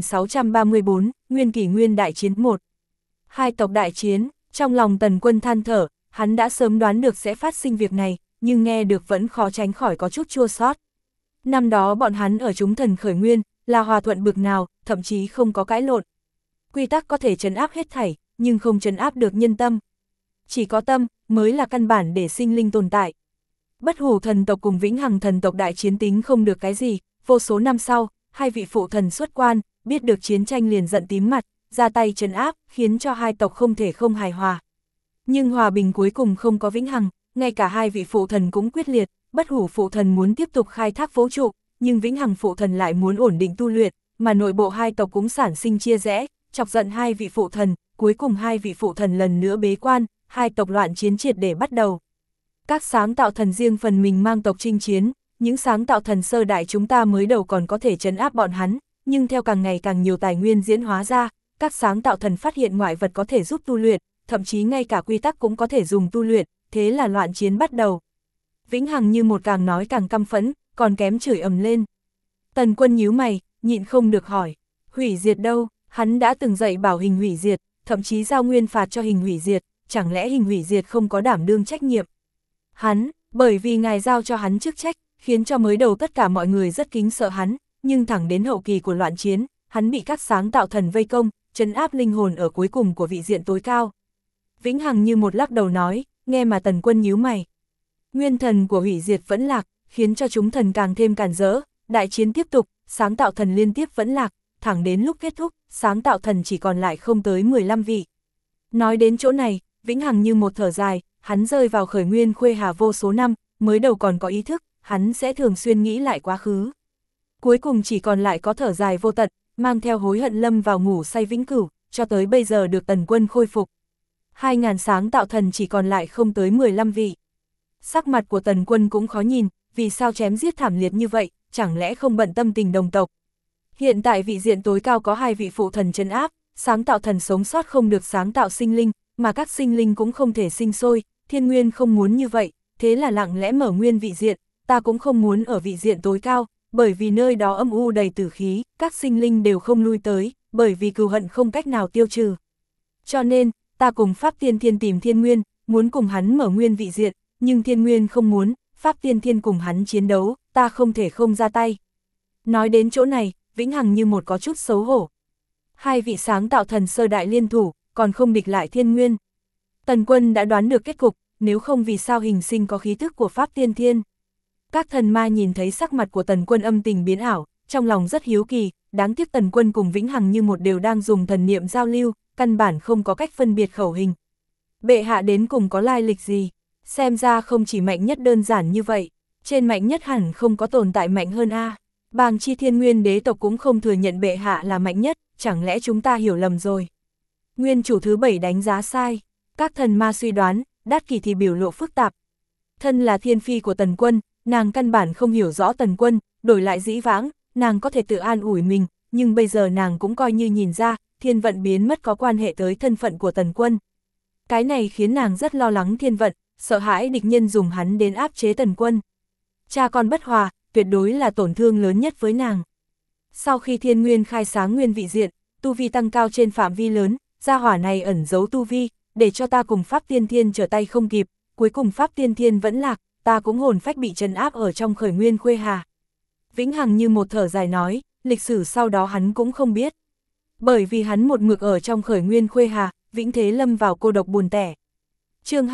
2634, Nguyên Kỷ Nguyên đại chiến 1. Hai tộc đại chiến, trong lòng Tần Quân than thở, hắn đã sớm đoán được sẽ phát sinh việc này, nhưng nghe được vẫn khó tránh khỏi có chút chua xót. Năm đó bọn hắn ở chúng thần khởi nguyên, là hòa thuận bực nào, thậm chí không có cãi lộn. Quy tắc có thể trấn áp hết thảy, nhưng không trấn áp được nhân tâm. Chỉ có tâm, mới là căn bản để sinh linh tồn tại. Bất Hủ thần tộc cùng Vĩnh Hằng thần tộc đại chiến tính không được cái gì, vô số năm sau, hai vị phụ thần xuất quan, biết được chiến tranh liền giận tím mặt, ra tay trấn áp, khiến cho hai tộc không thể không hài hòa. Nhưng hòa bình cuối cùng không có vĩnh hằng, ngay cả hai vị phụ thần cũng quyết liệt, Bất Hủ phụ thần muốn tiếp tục khai thác vũ trụ, nhưng Vĩnh Hằng phụ thần lại muốn ổn định tu luyện, mà nội bộ hai tộc cũng sản sinh chia rẽ, chọc giận hai vị phụ thần, cuối cùng hai vị phụ thần lần nữa bế quan, hai tộc loạn chiến triệt để bắt đầu. Các sáng tạo thần riêng phần mình mang tộc chinh chiến, những sáng tạo thần sơ đại chúng ta mới đầu còn có thể trấn áp bọn hắn, nhưng theo càng ngày càng nhiều tài nguyên diễn hóa ra, các sáng tạo thần phát hiện ngoại vật có thể giúp tu luyện, thậm chí ngay cả quy tắc cũng có thể dùng tu luyện, thế là loạn chiến bắt đầu. Vĩnh Hằng như một càng nói càng căm phẫn, còn kém chửi ầm lên. Tần Quân nhíu mày, nhịn không được hỏi, hủy diệt đâu, hắn đã từng dạy bảo hình hủy diệt, thậm chí giao nguyên phạt cho hình hủy diệt, chẳng lẽ hình hủy diệt không có đảm đương trách nhiệm? Hắn, bởi vì ngài giao cho hắn chức trách, khiến cho mới đầu tất cả mọi người rất kính sợ hắn, nhưng thẳng đến hậu kỳ của loạn chiến, hắn bị các sáng tạo thần vây công, trấn áp linh hồn ở cuối cùng của vị diện tối cao. Vĩnh Hằng như một lắc đầu nói, nghe mà Tần Quân nhíu mày. Nguyên thần của hủy diệt vẫn lạc, khiến cho chúng thần càng thêm càn rỡ, đại chiến tiếp tục, sáng tạo thần liên tiếp vẫn lạc, thẳng đến lúc kết thúc, sáng tạo thần chỉ còn lại không tới 15 vị. Nói đến chỗ này, Vĩnh Hằng như một thở dài, hắn rơi vào khởi nguyên khuê hà vô số năm, mới đầu còn có ý thức, hắn sẽ thường xuyên nghĩ lại quá khứ. Cuối cùng chỉ còn lại có thở dài vô tận, mang theo hối hận lâm vào ngủ say vĩnh cửu, cho tới bây giờ được Tần Quân khôi phục. 2.000 sáng tạo thần chỉ còn lại không tới 15 vị. Sắc mặt của Tần Quân cũng khó nhìn, vì sao chém giết thảm liệt như vậy, chẳng lẽ không bận tâm tình đồng tộc. Hiện tại vị diện tối cao có hai vị phụ thần trấn áp, sáng tạo thần sống sót không được sáng tạo sinh linh, mà các sinh linh cũng không thể sinh sôi, thiên nguyên không muốn như vậy, thế là lặng lẽ mở nguyên vị diện, ta cũng không muốn ở vị diện tối cao, bởi vì nơi đó âm u đầy tử khí, các sinh linh đều không lui tới, bởi vì cừu hận không cách nào tiêu trừ. Cho nên, ta cùng Pháp Tiên Thiên tìm Thiên Nguyên, muốn cùng hắn mở nguyên vị diện, nhưng Thiên Nguyên không muốn, Pháp Tiên Thiên cùng hắn chiến đấu, ta không thể không ra tay. Nói đến chỗ này, Vĩnh Hằng như một có chút xấu hổ. Hai vị sáng tạo thần sơ đại liên thủ, còn không địch lại Thiên Nguyên. Tần Quân đã đoán được kết cục, nếu không vì sao hình sinh có khí thức của Pháp Tiên Thiên. Các thần ma nhìn thấy sắc mặt của Tần Quân âm tình biến ảo, trong lòng rất hiếu kỳ, đáng tiếc Tần Quân cùng Vĩnh Hằng như một đều đang dùng thần niệm giao lưu, căn bản không có cách phân biệt khẩu hình. Bệ hạ đến cùng có lai lịch gì? Xem ra không chỉ mạnh nhất đơn giản như vậy, trên mạnh nhất hẳn không có tồn tại mạnh hơn a. Bàng Chi Thiên Nguyên đế tộc cũng không thừa nhận bệ hạ là mạnh nhất, chẳng lẽ chúng ta hiểu lầm rồi? Nguyên chủ thứ 7 đánh giá sai, các thần ma suy đoán, Đát Kỷ thì biểu lộ phức tạp. Thân là thiên phi của Tần Quân, nàng căn bản không hiểu rõ Tần Quân, đổi lại dĩ vãng, nàng có thể tự an ủi mình, nhưng bây giờ nàng cũng coi như nhìn ra, thiên vận biến mất có quan hệ tới thân phận của Tần Quân. Cái này khiến nàng rất lo lắng thiên vận, sợ hãi địch nhân dùng hắn đến áp chế Tần Quân. Cha con bất hòa, tuyệt đối là tổn thương lớn nhất với nàng. Sau khi thiên nguyên khai sáng nguyên vị diện, tu vi tăng cao trên phạm vi lớn, gia hỏa này ẩn giấu tu vi, để cho ta cùng Pháp Tiên Thiên trở tay không kịp, cuối cùng Pháp Tiên Thiên vẫn lạc, ta cũng hồn phách bị trấn áp ở trong khởi nguyên khuê hà. Vĩnh Hằng như một thở dài nói, lịch sử sau đó hắn cũng không biết. Bởi vì hắn một mực ở trong khởi nguyên khuê hà, vĩnh thế lâm vào cô độc buồn tẻ. Chương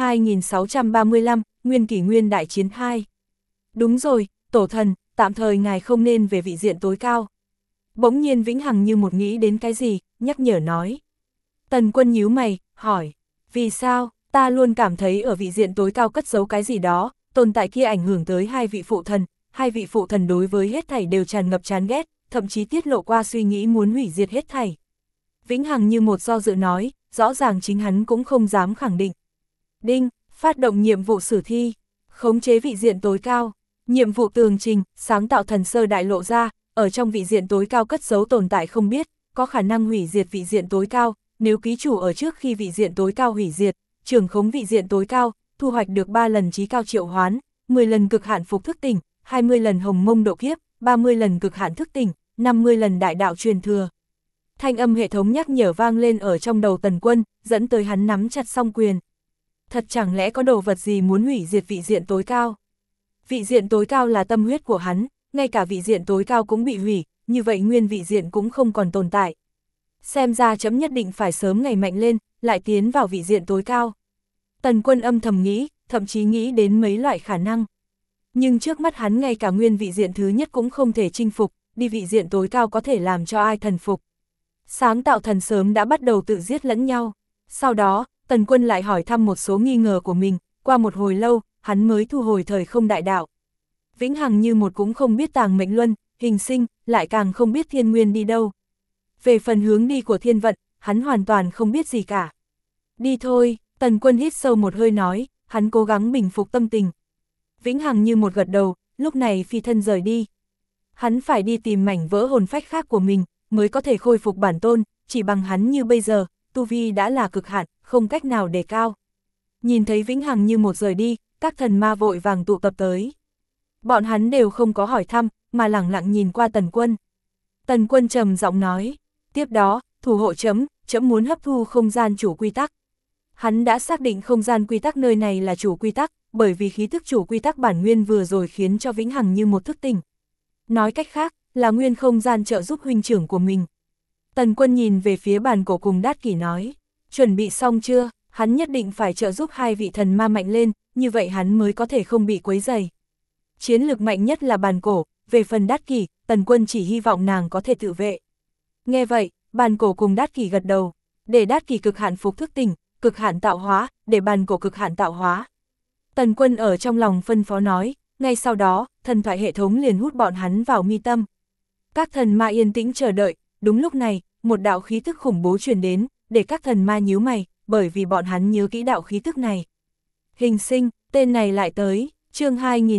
2635, Nguyên Kỷ Nguyên đại chiến 2. Đúng rồi, tổ thần, tạm thời ngài không nên về vị diện tối cao. Bỗng nhiên Vĩnh Hằng như một nghĩ đến cái gì, nhắc nhở nói. Tần Quân nhíu mày, hỏi, vì sao, ta luôn cảm thấy ở vị diện tối cao cất giấu cái gì đó, tồn tại kia ảnh hưởng tới hai vị phụ thần đối với hết thảy đều tràn ngập chán ghét, thậm chí tiết lộ qua suy nghĩ muốn hủy diệt hết thảy. Vĩnh Hằng như một do dự nói, rõ ràng chính hắn cũng không dám khẳng định. Đinh, phát động nhiệm vụ sử thi, khống chế vị diện tối cao, nhiệm vụ tường trình, sáng tạo thần sơ đại lộ ra, ở trong vị diện tối cao cất giấu tồn tại không biết, có khả năng hủy diệt vị diện tối cao, nếu ký chủ ở trước khi vị diện tối cao hủy diệt, trưởng khống vị diện tối cao, thu hoạch được 3 lần chí cao triệu hoán, 10 lần cực hạn phục thức tỉnh, 20 lần hồng mông độ kiếp, 30 lần cực hạn thức tỉnh, 50 lần đại đạo truyền thừa. Thanh âm hệ thống nhắc nhở vang lên ở trong đầu Tần Quân, dẫn tới hắn nắm chặt song quyền. Thật chẳng lẽ có đồ vật gì muốn hủy diệt vị diện tối cao? Vị diện tối cao là tâm huyết của hắn, ngay cả vị diện tối cao cũng bị hủy, như vậy nguyên vị diện cũng không còn tồn tại. Xem ra chấm nhất định phải sớm ngày mạnh lên, lại tiến vào vị diện tối cao. Tần Quân âm thầm nghĩ, thậm chí nghĩ đến mấy loại khả năng. Nhưng trước mắt hắn ngay cả nguyên vị diện thứ nhất cũng không thể chinh phục, đi vị diện tối cao có thể làm cho ai thần phục. Sáng tạo thần sớm đã bắt đầu tự giết lẫn nhau. Sau đó, Tần Quân lại hỏi thăm một số nghi ngờ của mình, qua một hồi lâu, hắn mới thu hồi thời không đại đạo. Vĩnh Hằng như một cũng không biết tàng mệnh luân, hình sinh, lại càng không biết thiên nguyên đi đâu. Về phần hướng đi của thiên vận, hắn hoàn toàn không biết gì cả. Đi thôi, Tần Quân hít sâu một hơi nói, hắn cố gắng bình phục tâm tình. Vĩnh Hằng như một gật đầu, lúc này phi thân rời đi. Hắn phải đi tìm mảnh vỡ hồn phách khác của mình, mới có thể khôi phục bản tôn, chỉ bằng hắn như bây giờ, tu vi đã là cực hạn, không cách nào đề cao. Nhìn thấy Vĩnh Hằng như một rời đi, các thần ma vội vàng tụ tập tới. Bọn hắn đều không có hỏi thăm, mà lẳng lặng nhìn qua Tần Quân. Tần Quân trầm giọng nói, tiếp đó, thủ hộ chấm muốn hấp thu không gian chủ quy tắc. Hắn đã xác định không gian quy tắc nơi này là chủ quy tắc, bởi vì khí thức chủ quy tắc bản nguyên vừa rồi khiến cho Vĩnh Hằng như một thức tỉnh. Nói cách khác, là nguyên không gian trợ giúp huynh trưởng của mình. Tần Quân nhìn về phía bàn cổ cùng Đát Kỷ nói, chuẩn bị xong chưa, hắn nhất định phải trợ giúp hai vị thần ma mạnh lên, như vậy hắn mới có thể không bị quấy rầy. Chiến lực mạnh nhất là bàn cổ, về phần Đát Kỷ, Tần Quân chỉ hy vọng nàng có thể tự vệ. Nghe vậy, bàn cổ cùng Đát Kỷ gật đầu, để Đát Kỷ cực hạn phục thức tỉnh, cực hạn tạo hóa, để bàn cổ cực hạn tạo hóa. Tần Quân ở trong lòng phân phó nói, ngay sau đó, thần thoại hệ thống liền hút bọn hắn vào mi tâm. Các thần ma yên tĩnh chờ đợi, đúng lúc này, một đạo khí tức khủng bố truyền đến, để các thần ma nhíu mày, bởi vì bọn hắn nhớ kỹ đạo khí tức này. Hình sinh, tên này lại tới, chương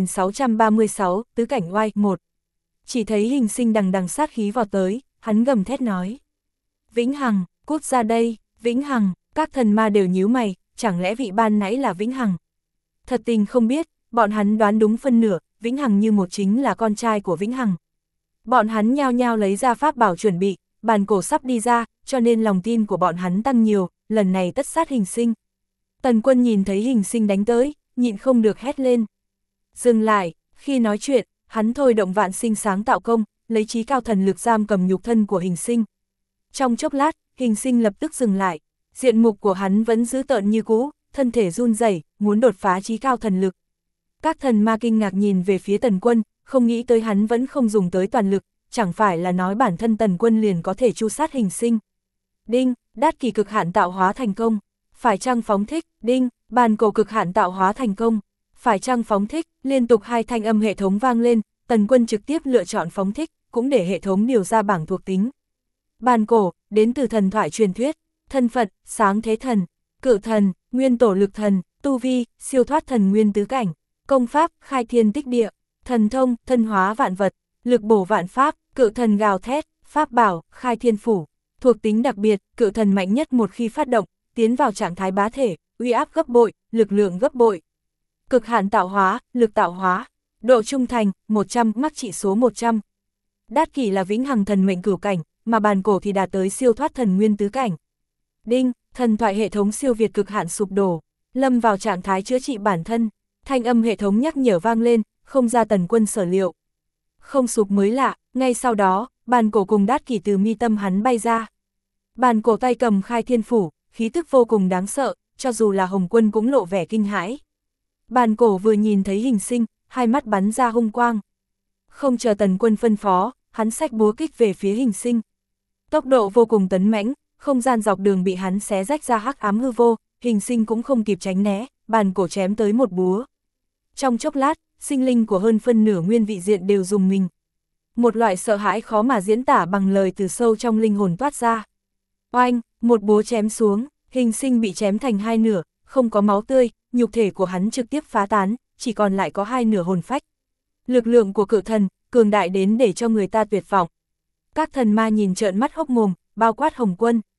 2636, tứ cảnh oai 1. Chỉ thấy hình sinh đằng đằng sát khí vào tới, hắn gầm thét nói. Vĩnh Hằng, cút ra đây, Vĩnh Hằng, các thần ma đều nhíu mày, chẳng lẽ vị ban nãy là Vĩnh Hằng? Thật tình không biết, bọn hắn đoán đúng phân nửa, Vĩnh Hằng như một chính là con trai của Vĩnh Hằng. Bọn hắn nhao nhao lấy ra pháp bảo chuẩn bị, bàn cổ sắp đi ra, cho nên lòng tin của bọn hắn tăng nhiều, lần này tất sát hình sinh. Tần Quân nhìn thấy hình sinh đánh tới, nhịn không được hét lên. Dừng lại, khi nói chuyện, hắn thôi động vạn sinh sáng tạo công, lấy chí cao thần lực giam cầm nhục thân của hình sinh. Trong chốc lát, hình sinh lập tức dừng lại, diện mục của hắn vẫn dữ tợn như cũ, thân thể run rẩy, muốn đột phá chí cao thần lực. Các thần ma kinh ngạc nhìn về phía Tần Quân, không nghĩ tới hắn vẫn không dùng tới toàn lực, chẳng phải là nói bản thân Tần Quân liền có thể tru sát hình sinh. Đinh, Đát Kỷ cực hạn tạo hóa thành công. Phải chăng phóng thích, đinh, bàn cổ cực hạn tạo hóa thành công. Phải chăng phóng thích, liên tục hai thanh âm hệ thống vang lên, Tần Quân trực tiếp lựa chọn phóng thích, cũng để hệ thống điều ra bảng thuộc tính. Bàn cổ, đến từ thần thoại truyền thuyết, thân phận, sáng thế thần, cự thần, nguyên tổ lực thần, tu vi, siêu thoát thần nguyên tứ cảnh, công pháp, khai thiên tích địa, thần thông, thân hóa vạn vật, lực bổ vạn pháp, cự thần gào thét, pháp bảo, khai thiên phủ, thuộc tính đặc biệt, cự thần mạnh nhất một khi phát động, tiến vào trạng thái bá thể, uy áp gấp bội, lực lượng gấp bội. Cực hạn tạo hóa, lực tạo hóa, độ trung thành, 100, mắc trị số 100. Đát Kỷ là Vĩnh Hằng thần mệnh cửu cảnh, mà bàn cổ thì đạt tới siêu thoát thần nguyên tứ cảnh. Đinh, thần thoại hệ thống siêu việt cực hạn sụp đổ, lâm vào trạng thái chữa trị bản thân, thanh âm hệ thống nhắc nhở vang lên, không ra Tần Quân sở liệu. Không sụp mới lạ, ngay sau đó, bàn cổ cùng Đát Kỷ từ mi tâm hắn bay ra. Bàn cổ tay cầm khai thiên phủ, khí tức vô cùng đáng sợ, cho dù là Hồng Quân cũng lộ vẻ kinh hãi. Bàn cổ vừa nhìn thấy hình sinh, hai mắt bắn ra hung quang. Không chờ Tần Quân phân phó, hắn xách búa kích về phía hình sinh. Tốc độ vô cùng tấn mãnh, không gian dọc đường bị hắn xé rách ra hắc ám hư vô, hình sinh cũng không kịp tránh né, bàn cổ chém tới một búa. Trong chốc lát, sinh linh của hơn phân nửa nguyên vị diện đều rùng mình. Một loại sợ hãi khó mà diễn tả bằng lời từ sâu trong linh hồn toát ra. Oanh, một búa chém xuống, hình sinh bị chém thành hai nửa, không có máu tươi, nhục thể của hắn trực tiếp phá tán, chỉ còn lại có hai nửa hồn phách. Lực lượng của cự thần, cường đại đến để cho người ta tuyệt vọng. Các thần ma nhìn trợn mắt hốc mồm, bao quát Hồng Quân.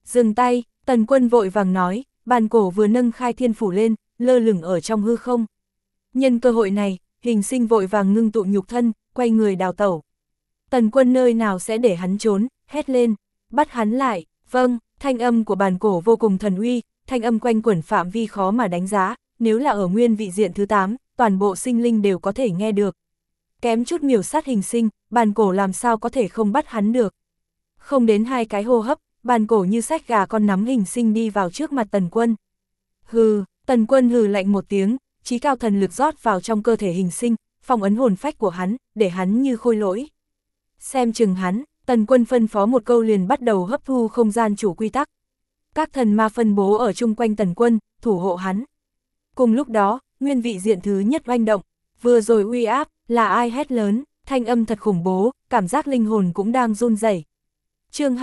Dừng tay, Tần Quân vội vàng nói, bàn cổ vừa nâng khai thiên phủ lên, lơ lửng ở trong hư không. Nhân cơ hội này, Hình Sinh vội vàng ngưng tụ nhục thân, quay người đào tẩu. Tần Quân nơi nào sẽ để hắn trốn, hét lên, bắt hắn lại, vâng, thanh âm của bàn cổ vô cùng thần uy, thanh âm quanh quẩn phạm vi khó mà đánh giá, nếu là ở nguyên vị diện thứ 8, toàn bộ sinh linh đều có thể nghe được. Kém chút miểu sát Hình Sinh, bàn cổ làm sao có thể không bắt hắn được. Không đến 2 cái hô hấp, bàn cổ như xách gà con nắm Hình Sinh đi vào trước mặt Tần Quân. Hừ, Tần Quân hừ lạnh một tiếng, chí cao thần lực rót vào trong cơ thể Hình Sinh, phong ấn hồn phách của hắn, để hắn như khôi lỗi. Xem chừng hắn, Tần Quân phân phó một câu liền bắt đầu hấp thu không gian chủ quy tắc. Các thần ma phân bố ở chung quanh Tần Quân, thủ hộ hắn. Cùng lúc đó, nguyên vị diện thứ nhất oanh động, vừa rồi uy áp, là ai hét lớn, thanh âm thật khủng bố, cảm giác linh hồn cũng đang run rẩy. Chương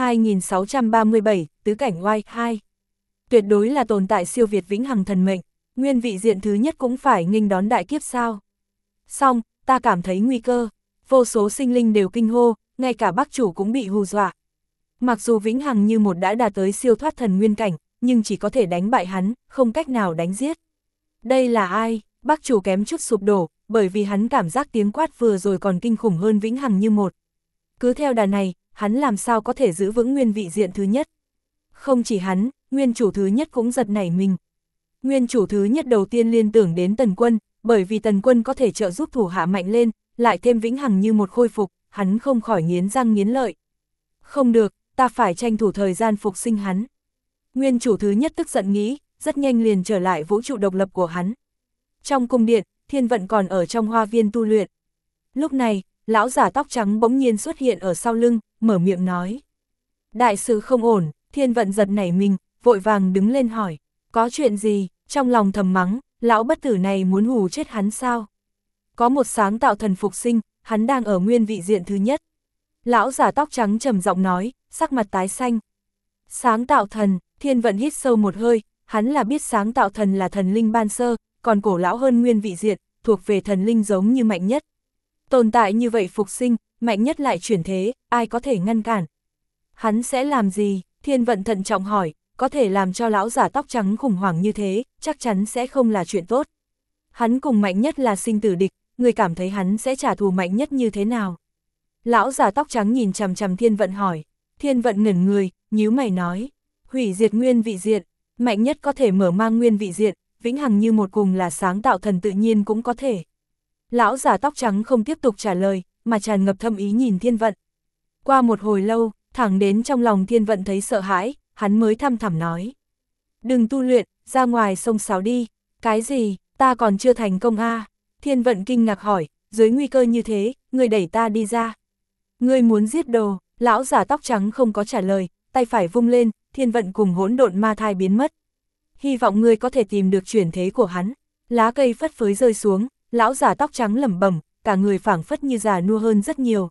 2637, Tứ cảnh oai 2. Tuyệt đối là tồn tại siêu việt vĩnh hằng thần mệnh, nguyên vị diện thứ nhất cũng phải nghênh đón đại kiếp sao. Xong, ta cảm thấy nguy cơ, vô số sinh linh đều kinh hô, ngay cả Bắc chủ cũng bị hù dọa. Mặc dù vĩnh hằng như một đã đạt tới siêu thoát thần nguyên cảnh, nhưng chỉ có thể đánh bại hắn, không cách nào đánh giết. Đây là ai? Bắc chủ kém chút sụp đổ, bởi vì hắn cảm giác tiếng quát vừa rồi còn kinh khủng hơn vĩnh hằng như một. Cứ theo đà này, hắn làm sao có thể giữ vững nguyên vị diện thứ nhất. Không chỉ hắn, nguyên chủ thứ nhất cũng giật nảy mình. Nguyên chủ thứ nhất đầu tiên liên tưởng đến Tần Quân, bởi vì Tần Quân có thể trợ giúp thủ hạ mạnh lên, lại thêm vĩnh hằng như một khôi phục, hắn không khỏi nghiến răng nghiến lợi. Không được, ta phải tranh thủ thời gian phục sinh hắn. Nguyên chủ thứ nhất tức giận nghĩ, rất nhanh liền trở lại vũ trụ độc lập của hắn. Trong cung điện, Thiên Vận còn ở trong hoa viên tu luyện. Lúc này, lão giả tóc trắng bỗng nhiên xuất hiện ở sau lưng, mở miệng nói. Đại sự không ổn, Thiên Vận giật nảy mình, vội vàng đứng lên hỏi, có chuyện gì, trong lòng thầm mắng, lão bất tử này muốn hù chết hắn sao? Có một sáng tạo thần phục sinh, hắn đang ở nguyên vị diện thứ nhất. Lão giả tóc trắng trầm giọng nói, sắc mặt tái xanh. Sáng tạo thần, Thiên Vận hít sâu một hơi, hắn là biết sáng tạo thần là thần linh ban sơ, còn cổ lão hơn nguyên vị diện, thuộc về thần linh giống như mạnh nhất. Tồn tại như vậy phục sinh, mạnh nhất lại chuyển thế, ai có thể ngăn cản? Hắn sẽ làm gì? Thiên Vận thận trọng hỏi, có thể làm cho lão giả tóc trắng khủng hoảng như thế, chắc chắn sẽ không là chuyện tốt. Hắn cùng mạnh nhất là sinh tử địch, người cảm thấy hắn sẽ trả thù mạnh nhất như thế nào? Lão già tóc trắng nhìn chằm chằm Thiên Vận hỏi. Thiên Vận ngẩn người, nhíu mày nói, hủy diệt nguyên vị diện, mạnh nhất có thể mở mang nguyên vị diện, vĩnh hằng như một cùng là sáng tạo thần tự nhiên cũng có thể. Lão già tóc trắng không tiếp tục trả lời, mà tràn ngập thâm ý nhìn Thiên Vận. Qua một hồi lâu, thẳng đến trong lòng Thiên Vận thấy sợ hãi, hắn mới thăm thẳm nói. Đừng tu luyện, ra ngoài sông sáo đi. Cái gì, ta còn chưa thành công a? Thiên Vận kinh ngạc hỏi, dưới nguy cơ như thế, người đẩy ta đi ra. Ngươi muốn giết đồ, lão giả tóc trắng không có trả lời, tay phải vung lên, Thiên Vận cùng hỗn độn ma thai biến mất. Hy vọng ngươi có thể tìm được chuyển thế của hắn. Lá cây phất phới rơi xuống, lão giả tóc trắng lẩm bẩm, cả người phảng phất như già nua hơn rất nhiều.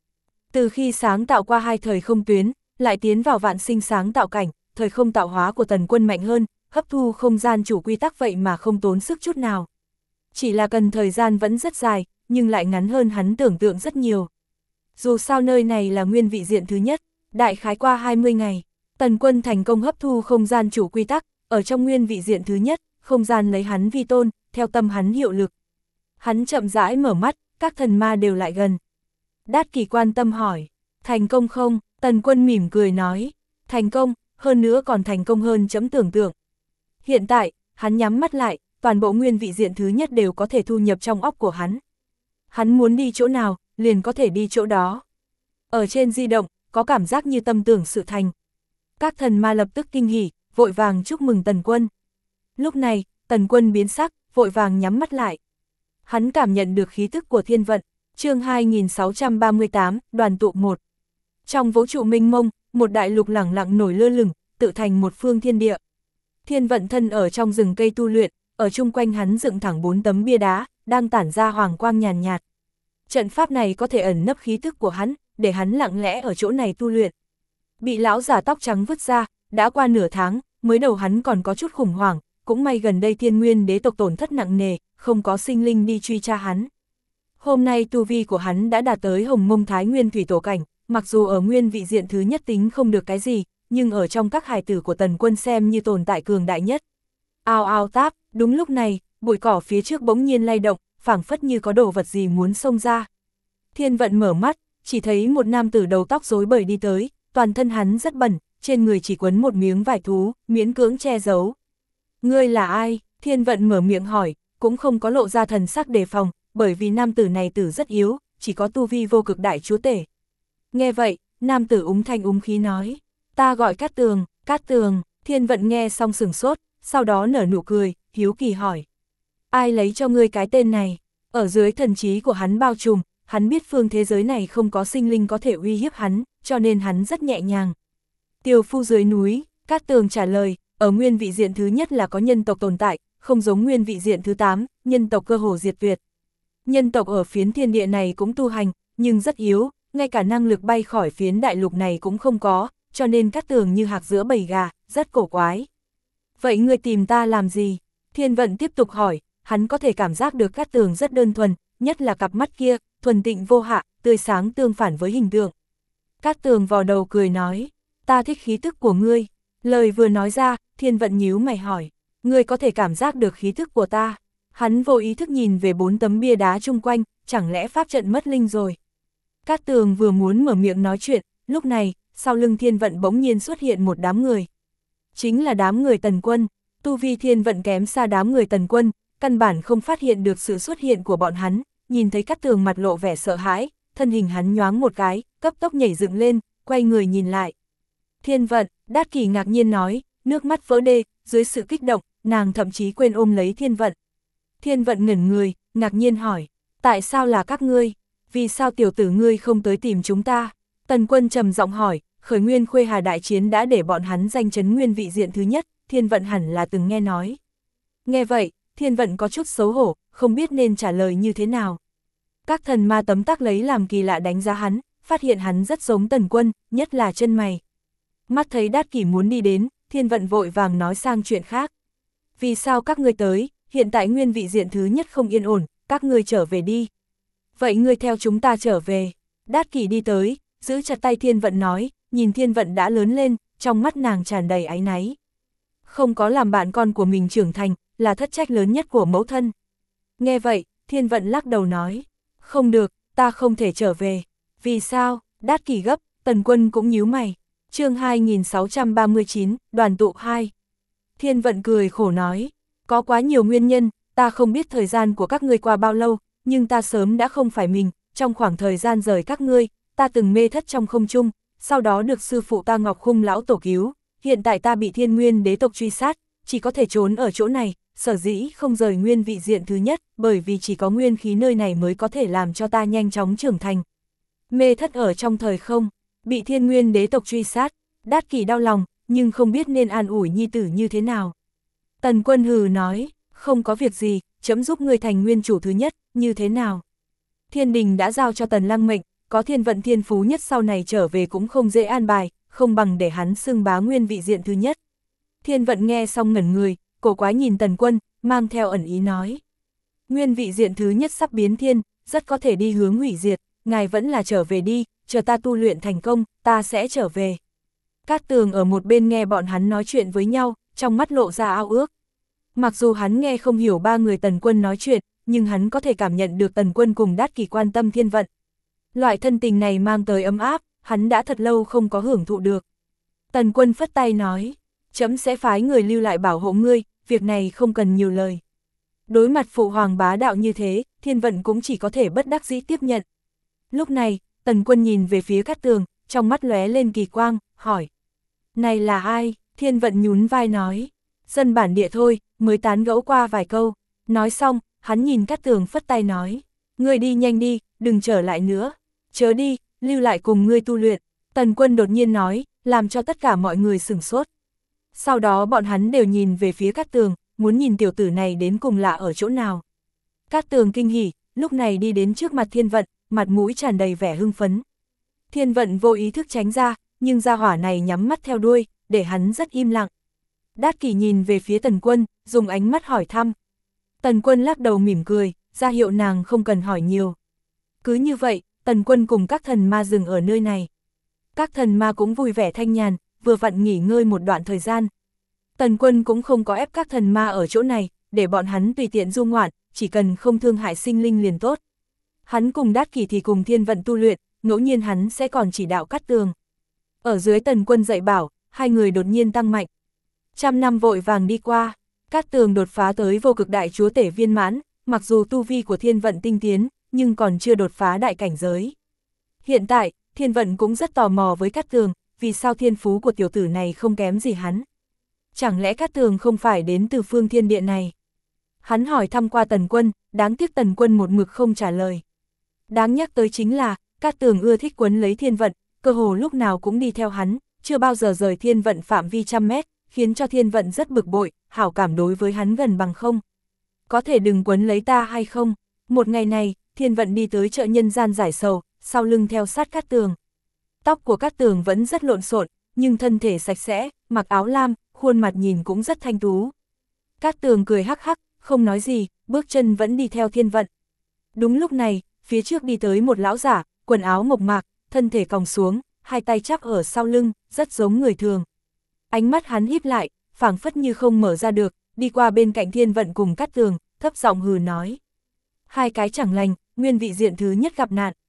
Từ khi sáng tạo qua 2 thời không tuyến, lại tiến vào vạn sinh sáng tạo cảnh, thời không tạo hóa của Tần Quân mạnh hơn, hấp thu không gian chủ quy tắc vậy mà không tốn sức chút nào. Chỉ là cần thời gian vẫn rất dài, nhưng lại ngắn hơn hắn tưởng tượng rất nhiều. Dù sao nơi này là nguyên vị diện thứ nhất, đại khái qua 20 ngày, Tần Quân thành công hấp thu không gian chủ quy tắc, ở trong nguyên vị diện thứ nhất, không gian lấy hắn vi tôn, theo tâm hắn hiệu lực. Hắn chậm rãi mở mắt, các thần ma đều lại gần. Đát Kỳ quan tâm hỏi, thành công không? Tần Quân mỉm cười nói, thành công, hơn nữa còn thành công hơn chấm tưởng tượng. Hiện tại, hắn nhắm mắt lại, toàn bộ nguyên vị diện thứ nhất đều có thể thu nhập trong óc của hắn. Hắn muốn đi chỗ nào, liền có thể đi chỗ đó. Ở trên di động, có cảm giác như tâm tưởng sự thành. Các thần ma lập tức kinh hỉ, vội vàng chúc mừng Tần Quân. Lúc này, Tần Quân biến sắc, vội vàng nhắm mắt lại. Hắn cảm nhận được khí tức của Thiên Vận. Chương 2638, đoàn tụ 1. Trong vũ trụ mênh mông, một đại lục lẳng lặng nổi lơ lửng, tự thành một phương thiên địa. Thiên Vận thân ở trong rừng cây tu luyện, ở chung quanh hắn dựng thẳng 4 tấm bia đá, đang tản ra hoàng quang nhàn nhạt. Trận pháp này có thể ẩn nấp khí tức của hắn, để hắn lặng lẽ ở chỗ này tu luyện. Bị lão giả tóc trắng vứt ra, đã qua nửa tháng, mới đầu hắn còn có chút khủng hoảng, cũng may gần đây Thiên Nguyên đế tộc tổn thất nặng nề, không có sinh linh đi truy tra hắn. Hôm nay tu vi của hắn đã đạt tới Hồng Mông Thái Nguyên Thủy Tổ cảnh, mặc dù ở nguyên vị diện thứ nhất tính không được cái gì, nhưng ở trong các hài tử của Tần Quân xem như tồn tại cường đại nhất. Ao ao táp, đúng lúc này, bụi cỏ phía trước bỗng nhiên lay động, phảng phất như có đồ vật gì muốn xông ra. Thiên Vận mở mắt, chỉ thấy một nam tử đầu tóc rối bời đi tới, toàn thân hắn rất bẩn, trên người chỉ quấn một miếng vải thú, miễn cưỡng che giấu. Ngươi là ai? Thiên Vận mở miệng hỏi, cũng không có lộ ra thần sắc đề phòng, bởi vì nam tử này tử rất yếu, chỉ có tu vi vô cực đại chúa tể. Nghe vậy, nam tử úng thanh úng khí nói, ta gọi Cát Tường, Cát Tường. Thiên Vận nghe xong sửng sốt, sau đó nở nụ cười, hiếu kỳ hỏi. Ai lấy cho ngươi cái tên này? Ở dưới thần trí của hắn bao trùm, hắn biết phương thế giới này không có sinh linh có thể uy hiếp hắn, cho nên hắn rất nhẹ nhàng. Tiều phu dưới núi, Cát Tường trả lời, ở nguyên vị diện thứ nhất là có nhân tộc tồn tại, không giống nguyên vị diện thứ 8, nhân tộc cơ hồ diệt tuyệt. Nhân tộc ở phiến thiên địa này cũng tu hành, nhưng rất yếu, ngay cả năng lực bay khỏi phiến đại lục này cũng không có, cho nên Cát Tường như hạc giữa bầy gà, rất cổ quái. Vậy ngươi tìm ta làm gì? Thiên Vận tiếp tục hỏi, hắn có thể cảm giác được Cát Tường rất đơn thuần, nhất là cặp mắt kia, thuần tịnh vô hạ, tươi sáng tương phản với hình tượng. Cát Tường vò đầu cười nói, ta thích khí tức của ngươi. Lời vừa nói ra, Thiên Vận nhíu mày hỏi, ngươi có thể cảm giác được khí tức của ta? Hắn vô ý thức nhìn về 4 tấm bia đá chung quanh, chẳng lẽ pháp trận mất linh rồi? Cát Tường vừa muốn mở miệng nói chuyện, lúc này, sau lưng Thiên Vận bỗng nhiên xuất hiện một đám người. Chính là đám người Tần Quân, tu vi Thiên Vận kém xa đám người Tần Quân, căn bản không phát hiện được sự xuất hiện của bọn hắn, nhìn thấy Cát Tường mặt lộ vẻ sợ hãi, thân hình hắn nhoáng một cái, cấp tốc nhảy dựng lên, quay người nhìn lại. Thiên Vận, Đát Kỷ ngạc nhiên nói, nước mắt vỡ đê, dưới sự kích động, nàng thậm chí quên ôm lấy Thiên Vận. Thiên Vận ngẩn người, ngạc nhiên hỏi, tại sao là các ngươi? Vì sao tiểu tử ngươi không tới tìm chúng ta? Tần Quân trầm giọng hỏi, khởi nguyên Khuê Hà đại chiến đã để bọn hắn danh chấn nguyên vị diện thứ nhất, Thiên Vận hẳn là từng nghe nói. Nghe vậy, Thiên Vận có chút xấu hổ, không biết nên trả lời như thế nào. Các thần ma tấm tắc lấy làm kỳ lạ đánh giá hắn, phát hiện hắn rất giống Tần Quân, nhất là chân mày. Mắt thấy Đát Kỷ muốn đi đến, Thiên Vận vội vàng nói sang chuyện khác. Vì sao các ngươi tới, hiện tại nguyên vị diện thứ nhất không yên ổn, các ngươi trở về đi. Vậy ngươi theo chúng ta trở về. Đát Kỷ đi tới, giữ chặt tay Thiên Vận nói, nhìn Thiên Vận đã lớn lên, trong mắt nàng tràn đầy áy náy. Không có làm bạn con của mình trưởng thành, là thất trách lớn nhất của mẫu thân. Nghe vậy, Thiên Vận lắc đầu nói, không được, ta không thể trở về. Vì sao? Đát Kỷ gấp, Tần Quân cũng nhíu mày. Chương 2639, đoàn tụ 2. Thiên Vận cười khổ nói, có quá nhiều nguyên nhân, ta không biết thời gian của các ngươi qua bao lâu, nhưng ta sớm đã không phải mình, trong khoảng thời gian rời các ngươi, ta từng mê thất trong không trung, sau đó được sư phụ ta Ngọc Khung lão tổ cứu, hiện tại ta bị Thiên Nguyên đế tộc truy sát, chỉ có thể trốn ở chỗ này, sở dĩ không rời nguyên vị diện thứ nhất, bởi vì chỉ có nguyên khí nơi này mới có thể làm cho ta nhanh chóng trưởng thành. Mê thất ở trong thời không, bị Thiên Nguyên đế tộc truy sát, Đát Kỷ đau lòng, nhưng không biết nên an ủi nhi tử như thế nào. Tần Quân hừ nói, không có việc gì, chấm giúp người thành nguyên chủ thứ nhất, như thế nào? Thiên đình đã giao cho Tần Lăng mệnh, có Thiên Vận thiên phú nhất sau này trở về cũng không dễ an bài, không bằng để hắn xưng bá nguyên vị diện thứ nhất. Thiên Vận nghe xong ngẩn người, cổ quái nhìn Tần Quân, mang theo ẩn ý nói. Nguyên vị diện thứ nhất sắp biến thiên, rất có thể đi hướng hủy diệt, ngài vẫn là trở về đi, chờ ta tu luyện thành công, ta sẽ trở về. Cát Tường ở một bên nghe bọn hắn nói chuyện với nhau, trong mắt lộ ra ao ước. Mặc dù hắn nghe không hiểu ba người Tần Quân nói chuyện, nhưng hắn có thể cảm nhận được Tần Quân cùng Đát Kỷ quan tâm Thiên Vận. Loại thân tình này mang tới ấm áp, hắn đã thật lâu không có hưởng thụ được. Tần Quân phất tay nói, trẫm sẽ phái người lưu lại bảo hộ ngươi, việc này không cần nhiều lời. Đối mặt phụ hoàng bá đạo như thế, Thiên Vận cũng chỉ có thể bất đắc dĩ tiếp nhận. Lúc này, Tần Quân nhìn về phía Cát Tường, trong mắt lóe lên kỳ quang, hỏi. Này là ai? Thiên Vận nhún vai nói. Dân bản địa thôi, mới tán gẫu qua vài câu. Nói xong, hắn nhìn Cát Tường phất tay nói. Ngươi đi nhanh đi, đừng trở lại nữa. Chớ đi, lưu lại cùng ngươi tu luyện. Tần Quân đột nhiên nói, làm cho tất cả mọi người sửng sốt. Sau đó bọn hắn đều nhìn về phía Cát Tường, muốn nhìn tiểu tử này đến cùng lạ ở chỗ nào. Cát Tường kinh hỉ, lúc này đi đến trước mặt Thiên Vận, mặt mũi tràn đầy vẻ hưng phấn. Thiên Vận vô ý thức tránh ra, nhưng gia hỏa này nhắm mắt theo đuôi, để hắn rất im lặng. Đát Kỷ nhìn về phía Tần Quân, dùng ánh mắt hỏi thăm. Tần Quân lắc đầu mỉm cười, ra hiệu nàng không cần hỏi nhiều. Cứ như vậy, Tần Quân cùng các thần ma dừng ở nơi này. Các thần ma cũng vui vẻ thanh nhàn, vừa vặn nghỉ ngơi một đoạn thời gian. Tần Quân cũng không có ép các thần ma ở chỗ này, để bọn hắn tùy tiện du ngoạn, chỉ cần không thương hại sinh linh liền tốt. Hắn cùng Đát Kỷ thì cùng Thiên Vận tu luyện, ngẫu nhiên hắn sẽ còn chỉ đạo Cát Tường. Ở dưới Tần Quân dạy bảo, hai người đột nhiên tăng mạnh. 100 năm vội vàng đi qua, Cát Tường đột phá tới vô cực đại chúa tể viên mãn, mặc dù tu vi của Thiên Vận tinh tiến, nhưng còn chưa đột phá đại cảnh giới. Hiện tại, Thiên Vận cũng rất tò mò với Cát Tường, vì sao thiên phú của tiểu tử này không kém gì hắn. Chẳng lẽ Cát Tường không phải đến từ phương thiên địa này? Hắn hỏi thăm qua Tần Quân, đáng tiếc Tần Quân một mực không trả lời. Đáng nhắc tới chính là, Cát Tường ưa thích quấn lấy Thiên Vận, cơ hồ lúc nào cũng đi theo hắn, chưa bao giờ rời Thiên Vận phạm vi 100 mét, khiến cho Thiên Vận rất bực bội, hảo cảm đối với hắn gần bằng không. Có thể đừng quấn lấy ta hay không? Một ngày này, Thiên Vận đi tới chợ nhân gian giải sầu, sau lưng theo sát Cát Tường. Tóc của Cát Tường vẫn rất lộn xộn, nhưng thân thể sạch sẽ, mặc áo lam, khuôn mặt nhìn cũng rất thanh tú. Cát Tường cười hắc hắc, không nói gì, bước chân vẫn đi theo Thiên Vận. Đúng lúc này, phía trước đi tới một lão giả, quần áo mộc mạc, thân thể còng xuống, hai tay chắp ở sau lưng, rất giống người thường. Ánh mắt hắn híp lại, phảng phất như không mở ra được, đi qua bên cạnh Thiên Vận cùng Cát Tường, thấp giọng hừ nói. Hai cái chẳng lành, nguyên vị diện thứ nhất gặp nạn.